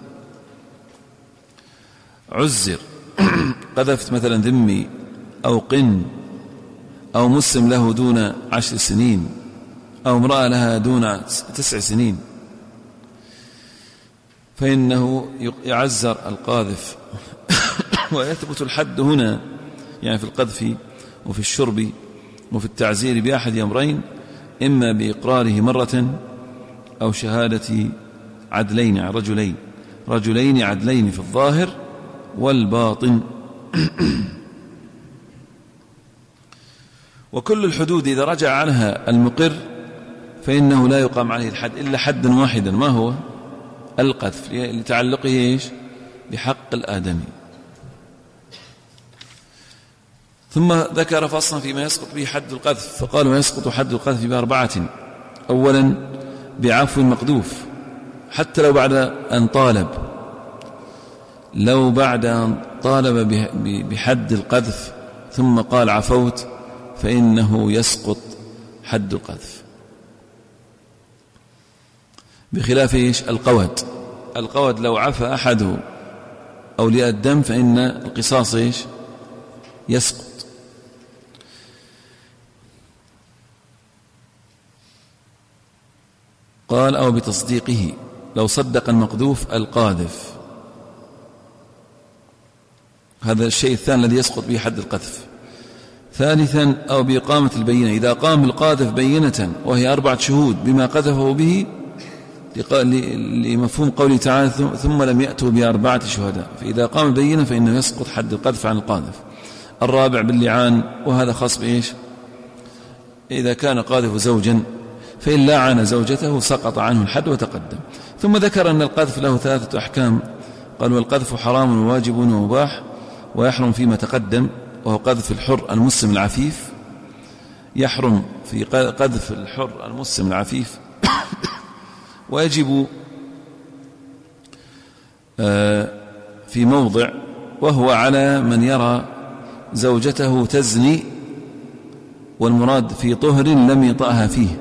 عزر. قذفت مثلا ذمي أو قن أو مسلم له دون 10 سنين أو امرأة لها دون 9 سنين، فإنه يعزر القاذف ويثبت الحد هنا، يعني في القذف وفي الشرب وفي التعزير بأحد أمرين: إما بإقراره مرة أو شهادة عدلين، رجلين عدلين في الظاهر والباطن. وكل الحدود إذا رجع عنها المقر فإنه لا يقام عليه الحد إلا حدا واحدا، ما هو؟ القذف، لتعلقه بحق الآدمي. ثم ذكر فصلا فيما يسقط به حد القذف، فقال: ويسقط حد القذف ب4: أولا بعفو المقذوف حتى لو بعد أن طالب، لو بعد أن طالب بحد القذف ثم قال عفوت فإنه يسقط حد القذف، بخلاف القود لو عفى أحد أولياء الدم فإن القصاص يسقط. قال: أو بتصديقه، لو صدق المقذوف القاذف، هذا الشيء الثاني الذي يسقط به حد القذف. ثالثا أو بإقامة البينة، إذا قام القاذف بينة وهي 4 شهود بما قذفه به، لمفهوم قوله تعالى: ثم لم يأتوا ب4 شهداء، فإذا قام البينة فإنه يسقط حد القذف عن القاذف. الرابع باللعان، وهذا خاص بإيش؟ إذا كان قاذف زوجا فإن لعن زوجته سقط عنه الحد وتقدم. ثم ذكر أن القذف له 3 أحكام. قال: والقذف حرام وواجب ومباح، ويحرم فيما تقدم، وهو قذف الحر المسلم العفيف، يحرم في قذف الحر المسلم العفيف، ويجب في موضع، وهو على من يرى زوجته تزني، والمراد في طهر لم يطأها فيه،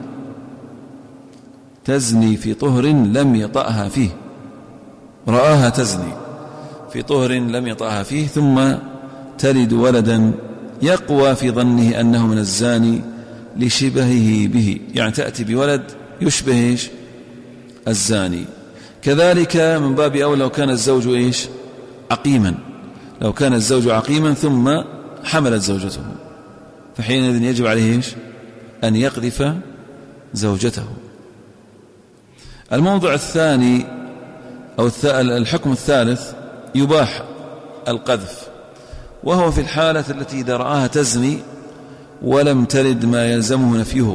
تزني في طهر لم يطأها فيه، رآها تزني في طهر لم يطأها فيه، ثم تلد ولدا يقوى في ظنه أنه من الزاني لشبهه به، يعني تأتي بولد يشبه الزاني. كذلك من باب أولى لو كان الزوج عقيما، لو كان الزوج عقيما ثم حملت زوجته، فحينئذ يجب عليه أن يقذف زوجته. الموضع الثاني أو الحكم الثالث يباح القذف، وهو في الحالة التي إذا رآها تزني ولم تلد ما يلزمه نفيه،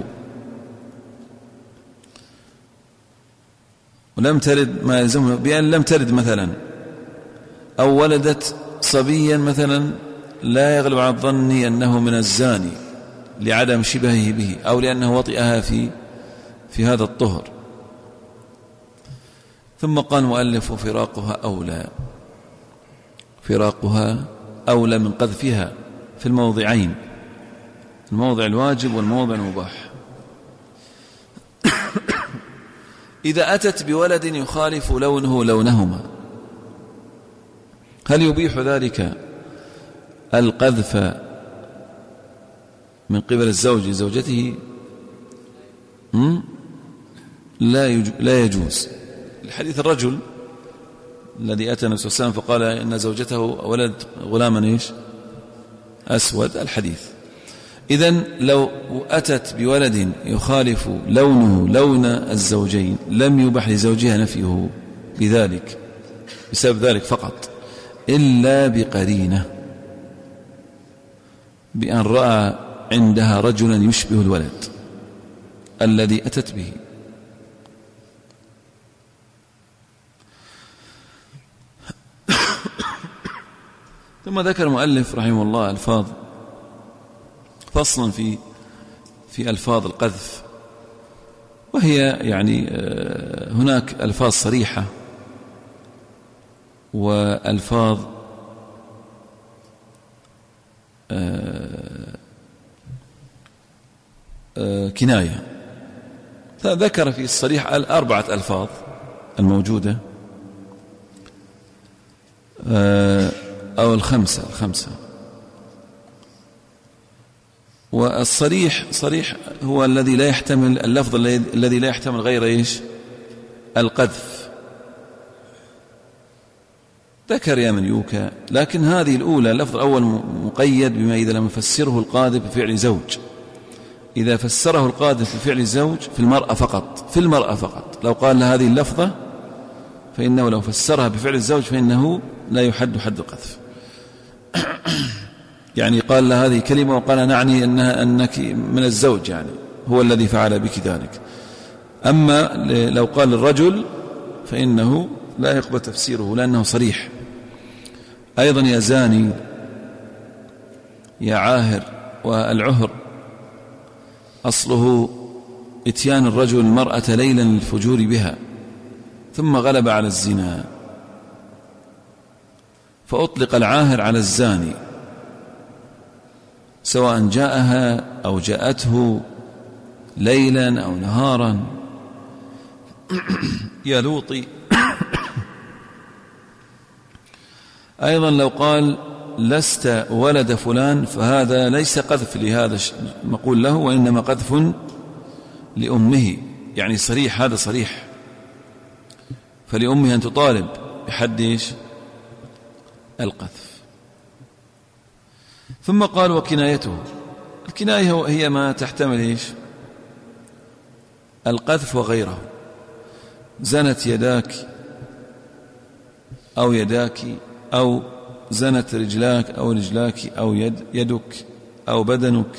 ولم تلد ما يلزمه بأن لم تلد مثلا، أو ولدت صبيا مثلا لا يغلب على الظن أنه من الزاني لعدم شبهه به، أو لأنه وطئها في هذا الطهر. ثم قال المؤلف فراقها أولى، فراقها أولى من قذفها في الموضعين، الموضع الواجب والموضع المباح. إذا أتت بولد يخالف لونه لونهما، هل يبيح ذلك القذف من قبل الزوج لزوجته؟ لا يجوز. الحديث الرجل الذي أتى النبي صلى الله عليه وسلم فقال إن زوجته ولد غلاما أسود، الحديث. إذن لو أتت بولد يخالف لونه لون الزوجين لم يبح لزوجها نفيه بذلك بسبب ذلك فقط، إلا بقرينة، بأن رأى عندها رجلا يشبه الولد الذي أتت به. ثم ذكر المؤلف رحمه الله ألفاظ، فصلا في ألفاظ القذف، وهي يعني هناك ألفاظ صريحة وألفاظ كناية. فذكر في الصريح 4 ألفاظ الموجودة أو الخمسة. والصريح صريح هو الذي لا يحتمل اللفظ الذي لا يحتمل غير القذف. ذكر يا من يوكى، لكن هذه الأولى اللفظ الأول مقيد بما إذا لم يفسره القاذف بفعل زوج. إذا فسره القاذف بفعل الزوج في المرأة فقط، لو قال هذه اللفظة فإنه لو فسرها بفعل الزوج فإنه لا يحد حد القذف. يعني قال لها هذه كلمة وقال نعني أنك من الزوج، يعني هو الذي فعل بك ذلك. أما لو قال الرجل فإنه لا يقبل تفسيره لأنه صريح. أيضا يا زاني، يا عاهر، والعهر أصله إتيان الرجل المرأة ليلا للفجور بها ثم غلب على الزنا، فأطلق العاهر على الزاني سواء جاءها أو جاءته ليلا أو نهارا. يا لوطي. أيضا لو قال لست ولد فلان فهذا ليس قذف لهذا المقول له، وإنما قذف لأمه، يعني صريح، هذا صريح، فلأمه أن تطالب بحد القذف. ثم قال وكنايته، الكناية هي ما تحتمل القذف وغيره. زنت يداك أو يداك، أو زنت رجلاك أو رجلاك، أو يدك أو بدنك،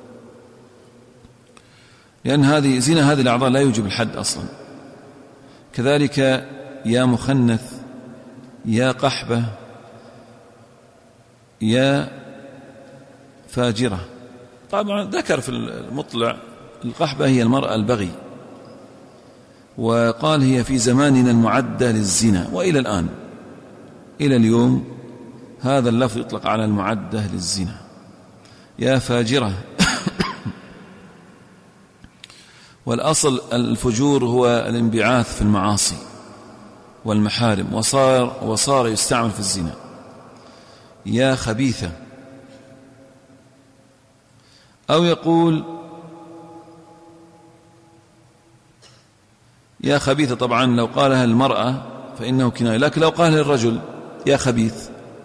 لأن هذه زنا هذه الأعضاء لا يوجب الحد أصلا. كذلك يا مخنث، يا قحبة، يا فاجرة. طبعا ذكر في المطلع القحبة هي المرأة البغي، وقال هي في زماننا المعدة للزنا، وإلى الآن إلى اليوم هذا اللفظ يطلق على المعدة للزنا. يا فاجرة والأصل الفجور هو الانبعاث في المعاصي والمحارم، وصار يستعمل في الزنا. يا خبيثة، أو يقول يا خبيثة، طبعا لو قالها المرأة فإنه كناية، لكن لو قالها للرجل يا خبيث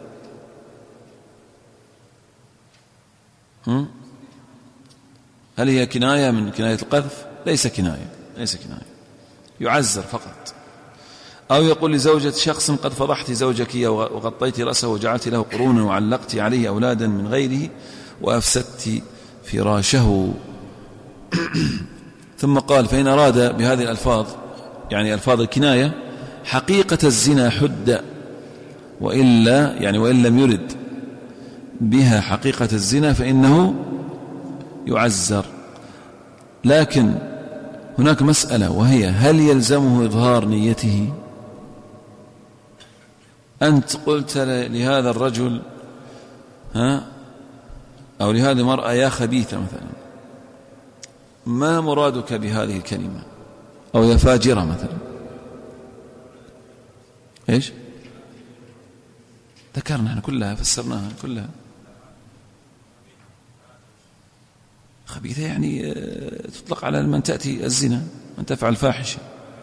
هل هي كناية من كناية القذف؟ ليس كناية، يعزر فقط. أو يقول لزوجة شخص قد فضحت زوجك وغطيت رأسه وجعلت له قرونا وعلقت عليه أولادا من غيره وأفسدت فراشه. ثم قال فإن أراد بهذه الألفاظ، يعني ألفاظ الكناية، حقيقة الزنا حد، وإن لم يرد بها حقيقة الزنا فإنه يعزر. لكن هناك مسألة، وهي هل يلزمه إظهار نيته؟ أنت قلت لهذا الرجل أو لهذه المرأة يا خبيثة مثلا، ما مرادك بهذه الكلمة؟ أو يا فاجرة مثلا، إيش ذكرنا احنا كلها، فسرناها كلها. خبيثة يعني تطلق على من تأتي الزنا، من تفعل فاحشة.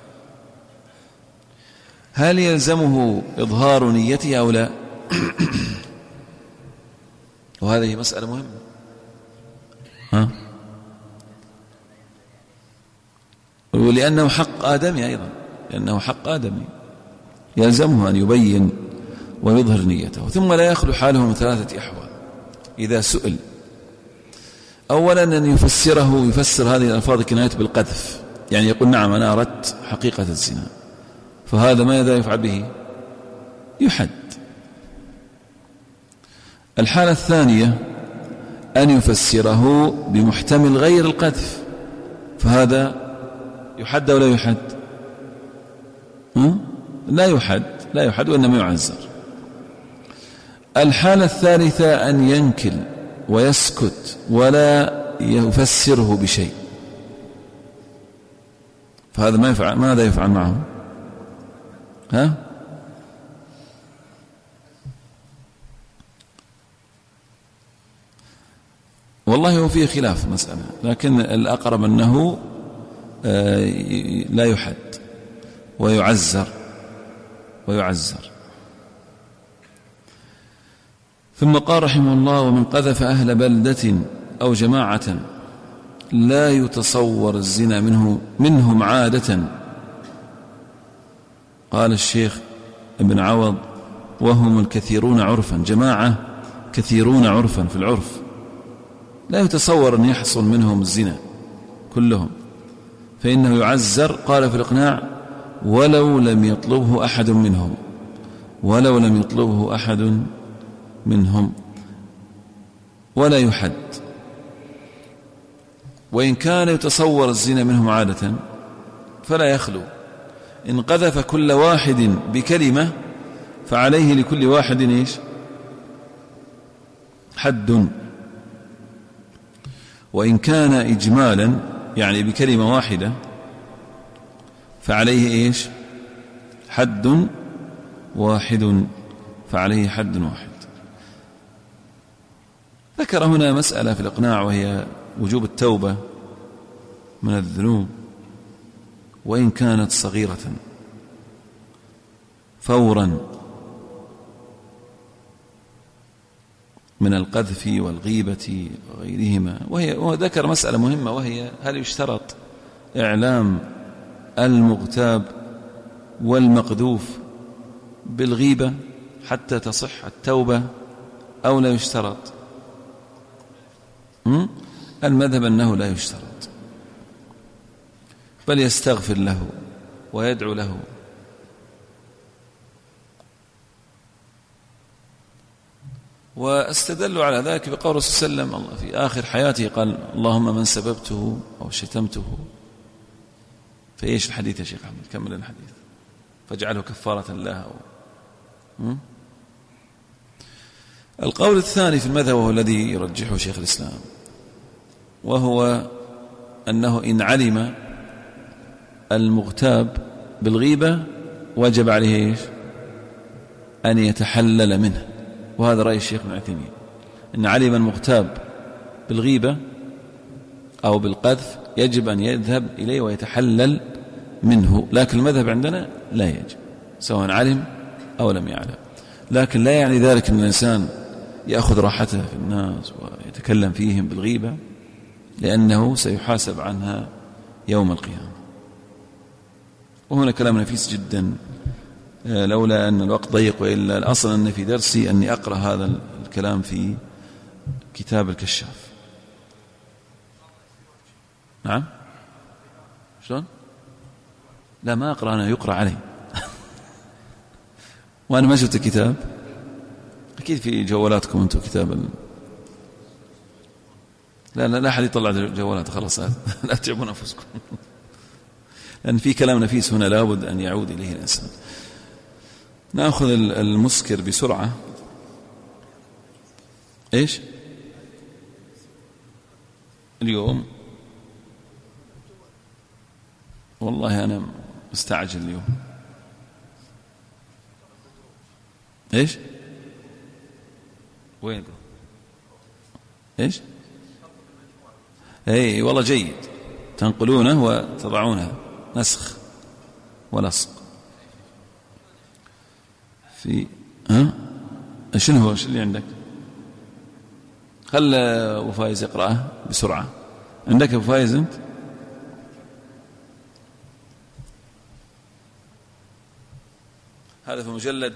هل يلزمه إظهار نيته أو لا؟ وهذه مسألة مهمة. ولأنه حق آدمي أيضا، لأنه حق آدمي يلزمه أن يبين ويظهر نيته. ثم لا يخلو حاله من ثلاثة أحوال إذا سئل. أولا أن يفسر هذه الألفاظ كناية بالقذف، يعني يقول نعم أنا أردت حقيقة الزنا، فهذا ماذا يفعل به؟ يحد. الحالة الثانية أن يفسره بمحتمل غير القذف، فهذا يحد أو لا يحد؟ لا يحد وإنما يعزر. الحالة الثالثة أن ينكل ويسكت ولا يفسره بشيء، فهذا ماذا يفعل معه؟ والله هو فيه خلاف مسألة، لكن الأقرب أنه لا يحد ويعزر. ثم قال رحمه الله ومن قذف أهل بلدة أو جماعة لا يتصور الزنا منهم عادة. قال الشيخ ابن عوض وهم الكثيرون عرفا، جماعة كثيرون عرفا في العرف، لا يتصور أن يحصل منهم الزنا كلهم، فإنه يعزر. قال في الإقناع ولو لم يطلبه أحد منهم ولا يحد. وإن كان يتصور الزنا منهم عادة فلا يخلو. إن قذف كل واحد بكلمة فعليه لكل واحد إيش؟ حد. وإن كان إجمالا يعني بكلمة واحدة فعليه إيش؟ حد واحد، فعليه حد واحد. ذكر هنا مسألة في الإقناع، وهي وجوب التوبة من الذنوب وإن كانت صغيرة فورا من القذف والغيبة وغيرهما. وذكر مسألة مهمة، وهي هل يشترط إعلام المغتاب والمقذوف بالغيبة حتى تصح التوبة أو لا يشترط؟ المذهب أنه لا يشترط، بل يستغفر له ويدعو له. واستدلوا على ذلك بقول رسول صلى الله عليه وسلم في آخر حياته قال اللهم من سببته أو شتمته فإيش الحديث يا شيخ أحمد؟ كمل الحديث. فاجعله كفارة له. القول الثاني في المذهب وهو الذي يرجحه شيخ الإسلام، وهو أنه إن علم المغتاب بالغيبة وجب عليه أن يتحلل منه، وهذا رأي الشيخ ابن عثيمين. إن علم المغتاب بالغيبة أو بالقذف يجب أن يذهب إليه ويتحلل منه، لكن المذهب عندنا لا يجب سواء علم أو لم يعلم. لكن لا يعني ذلك أن الإنسان يأخذ راحته في الناس ويتكلم فيهم بالغيبة، لأنه سيحاسب عنها يوم القيامة. وهنا كلام نفيس جدا، لولا أن الوقت ضيق، وإلا الأصل أن في درسي أني أقرأ هذا الكلام في كتاب الكشاف. نعم شلون؟ لا ما أقرأ، أنا يقرأ علي وأنا ما شفت الكتاب. أكيد في جوالاتكم أنتم كتاب لا أحد يطلع جوالات، خلاص لا تعبون أنفسكم لأن في كلام نفيس هنا لابد أن يعود إليه الإنسان. نأخذ المسكر بسرعة. إيش اليوم؟ والله أنا مستعجل اليوم. إيش وين؟ إيش؟ أي والله جيد، تنقلونه وتضعونه نسخ ولصق في شنو هو اللي عندك؟ خل أبو فايز يقرأه بسرعة. عندك أبو فايز أنت؟ هذا في مجلد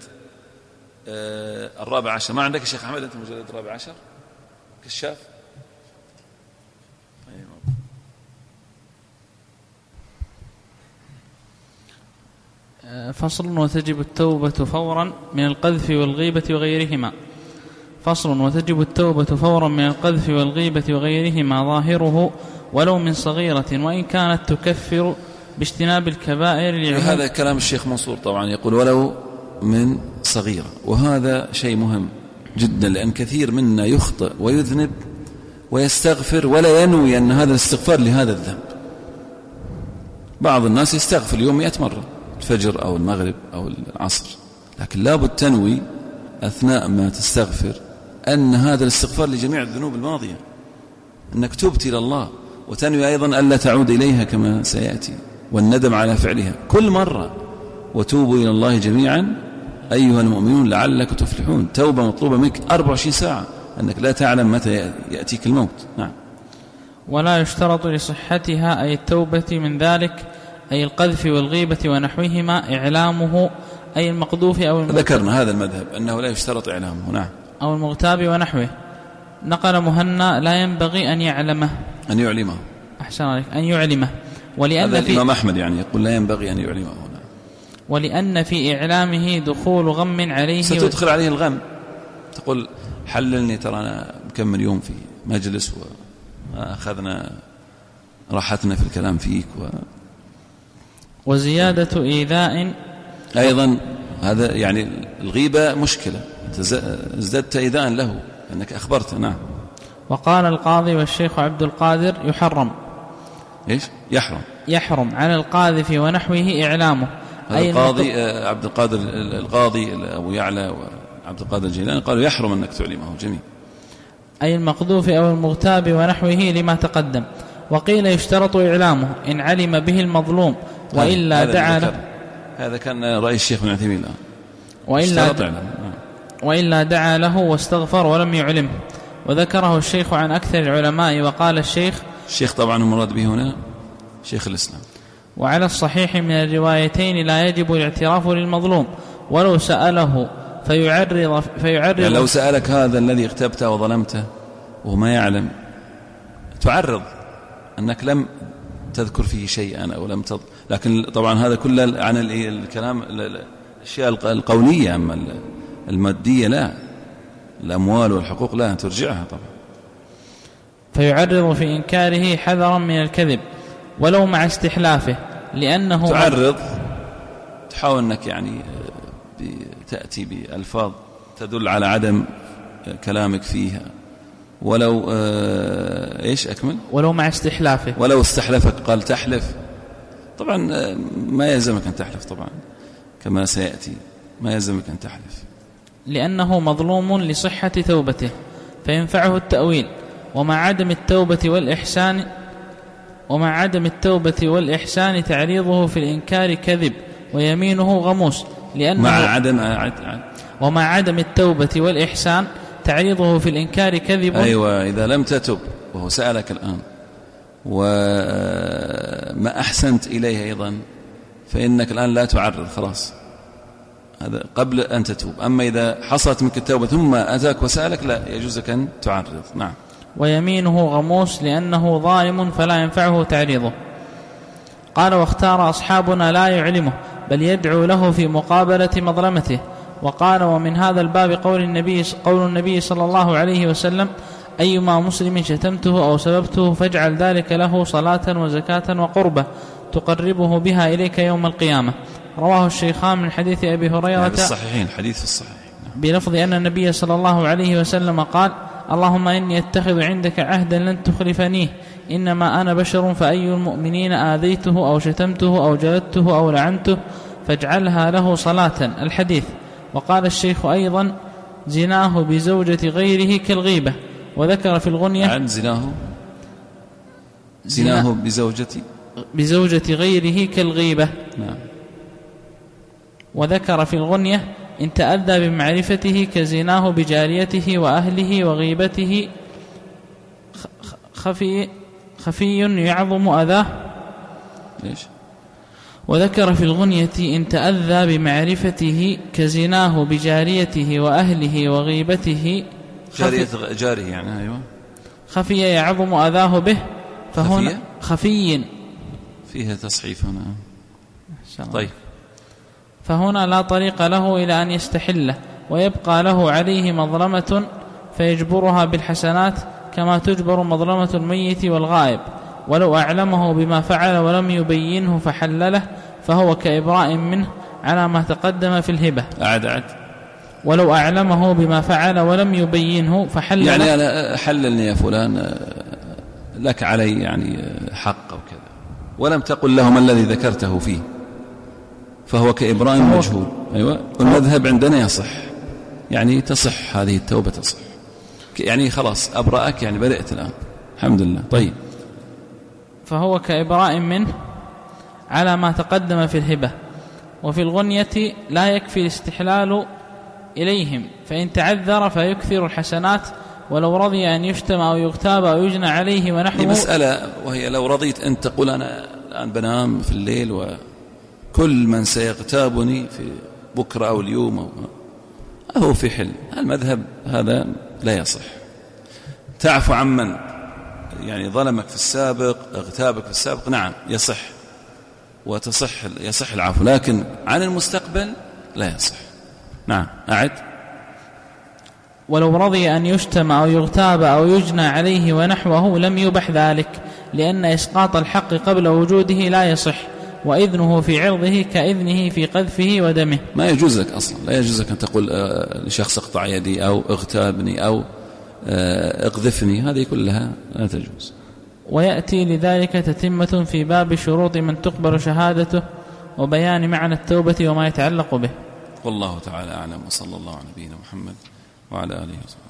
14. ما عندك يا شيخ أحمد أنت مجلد 14 كشاف؟ فصل: وتجب التوبة فورا من القذف والغيبة وغيرهما. فصل: وتجب التوبة فورا من القذف والغيبة وغيرهما ظاهره ولو من صغيرة وإن كانت تكفر باجتناب الكبائر. هذا كلام الشيخ منصور طبعا، يقول ولو من صغيرة، وهذا شيء مهم جدا، لأن كثير منا يخطئ ويذنب ويستغفر ولا ينوي أن هذا الاستغفار لهذا الذنب. بعض الناس يستغفر اليوم 100 مرة، الفجر أو المغرب أو العصر، لكن لابد تنوي أثناء ما تستغفر أن هذا الاستغفار لجميع الذنوب الماضية، أنك تبت إلى الله، وتنوي أيضا ألا تعود إليها كما سيأتي، والندم على فعلها كل مرة. وتوبوا إلى الله جميعا أيها المؤمنون لعلكم تفلحون. توبة مطلوبة منك 24 ساعة، أنك لا تعلم متى يأتيك الموت. نعم. ولا يشترط لصحتها أي التوبة من ذلك، أي القذف والغيبة ونحوهما، إعلامه أي المقذوف أو ذكرنا هذا المذهب أنه لا يشترط إعلامه. نعم. أو المغتاب ونحوه. نقل مهنا: لا ينبغي أن يعلمه، أن يعلمه. أحسن عليك، أن يعلمه. ولأن هذا الإمام أحمد يعني يقول لا ينبغي أن يعلمه هنا، ولأن في إعلامه دخول غم عليه، ستدخل عليه الغم. تقول حللني، ترى أنا مكمل يوم في مجلس وأخذنا راحتنا في الكلام فيك وزيادة إيذاء أيضا. هذا يعني الغيبة مشكلة، ازددت إيذاء له أنك أخبرته. نعم. وقال القاضي والشيخ عبد القادر: يحرم. إيش؟ يحرم على القاذف ونحوه إعلامه. أي القاضي عبد القادر، القاضي أبو يعلى وعبد القادر الجيلاني قالوا يحرم أنك تعلمه. جميل. أي المقذوف أو المغتاب ونحوه لما تقدم. وقيل يشترط إعلامه إن علم به المظلوم وإلا دعا له. هذا كان رأي الشيخ ابن عثيمين الآن. وإلا دعا له واستغفر ولم يعلمه. وذكره الشيخ عن أكثر العلماء. وقال الشيخ طبعا المراد به هنا شيخ الإسلام: وعلى الصحيح من الروايتين لا يجب الاعتراف للمظلوم ولو سأله فيعرض يعني لو سألك هذا الذي اغتبته وظلمته وهو ما يعلم، تعرض أنك لم تذكر فيه شيئا أو لم لكن طبعا هذا كله عن الكلام الأشياء القولية، أما المادية لا، الأموال والحقوق لا ترجعها طبعا. فيعرض في إنكاره حذرا من الكذب ولو مع استحلافه، لأنه تعرض، تحاول أنك يعني تأتي بألفاظ تدل على عدم كلامك فيها، ولو إيش أكمل؟ ولو مع استحلافه، ولو استحلفك قال تحلف، طبعا ما يلزمك أن تحلف، طبعا كما سيأتي ما يلزمك أن تحلف، لأنه مظلوم لصحة توبته فينفعه التأويل. ومع عدم التوبة والإحسان تعريضه في الإنكار كذب ويمينه غموس، ومع عدم التوبة والإحسان تعريضه في الإنكار كذب. أيوة، إذا لم تتب وهو سألك الآن وما أحسنت إليه أيضا فإنك الآن لا تعرض، خلاص، هذا قبل أن تتوب. أما إذا حصلت منك التوبة ثم أتاك وسألك لا يجوز لك أن تعرض. نعم. ويمينه غموس لأنه ظالم فلا ينفعه تعريضه. قال: واختار أصحابنا لا يعلمه بل يدعو له في مقابلة مظلمته. وقال: ومن هذا الباب قول النبي صلى الله عليه وسلم: أيما مسلم شتمته أو سببته فاجعل ذلك له صلاة وزكاة وقربة تقربه بها إليك يوم القيامة. رواه الشيخان من حديث أبي هريرة الصحيحين، حديث الصحيح، بلفظ أن النبي صلى الله عليه وسلم قال: اللهم إني أتخذ عندك عهدا لن تخلفنيه، إنما أنا بشر، فأي المؤمنين آذيته أو شتمته أو جلدته أو لعنته فاجعلها له صلاة. الحديث. وقال الشيخ أيضا: زناه بزوجة غيره كالغيبة. وذكر في الغنية عن زناه بزوجة غيره كالغيبة. نعم. وذكر في الغنية: إن تأذى بمعرفته كزناه بجاريته وأهله وغيبته خفي يعظم أذاه. ليش؟ وذكر في الغنية: إن تأذى بمعرفته كزناه بجاريته وأهله وغيبته جاره يعني. أيوة. خفي يعظم أذاه به، فهنا خفي فيها تصحيف هنا. طيب. فهنا لا طريق له إلى أن يستحله، ويبقى له عليه مظلمة فيجبرها بالحسنات كما تجبر مظلمة الميت والغائب. ولو أعلمه بما فعل ولم يبينه فحلله فهو كإبراء منه على ما تقدم في الهبة. ولو أعلمه بما فعل ولم يبينه فحلله، يعني أنا حللني يا فلان، لك علي يعني حق أو كذا، ولم تقل له ما الذي ذكرته فيه، فهو كإبراء مجهول. أيوة. والمذهب عندنا يصح، يعني تصح هذه التوبة، تصح، يعني خلاص أبرأك، يعني بدأت الآن الحمد لله. طيب. فهو كإبراء منه على ما تقدم في الهبة. وفي الغنية لا يكفي الاستحلال إليهم، فإن تعذر فيكثر الحسنات، ولو رضي أن يشتم أو يغتاب أو يجنى عليه ونحوه. مسألة، وهي لو رضيت أن تقول أنا الآن بنام في الليل وكل من سيغتابني في بكرة أو اليوم أو في حل، المذهب هذا لا يصح. تعفو عمن يعني ظلمك في السابق، اغتابك في السابق، نعم يصح يصح العفو، لكن عن المستقبل لا يصح. نعم. أعد. ولو رضي أن يشتم أو يغتاب أو يجنى عليه ونحوه لم يبح ذلك، لأن إسقاط الحق قبل وجوده لا يصح، وإذنه في عرضه كإذنه في قذفه ودمه. ما يجوز لك أصلا، لا يجوز لك أن تقول لشخص اقطع يدي أو اغتابني أو اقذفني، هذه كلها لا تجوز. ويأتي لذلك تتمة في باب شروط من تقبل شهادته وبيان معنى التوبة وما يتعلق به. والله تعالى أعلم، وصلى الله على نبينا محمد وعلى آله وصحبه.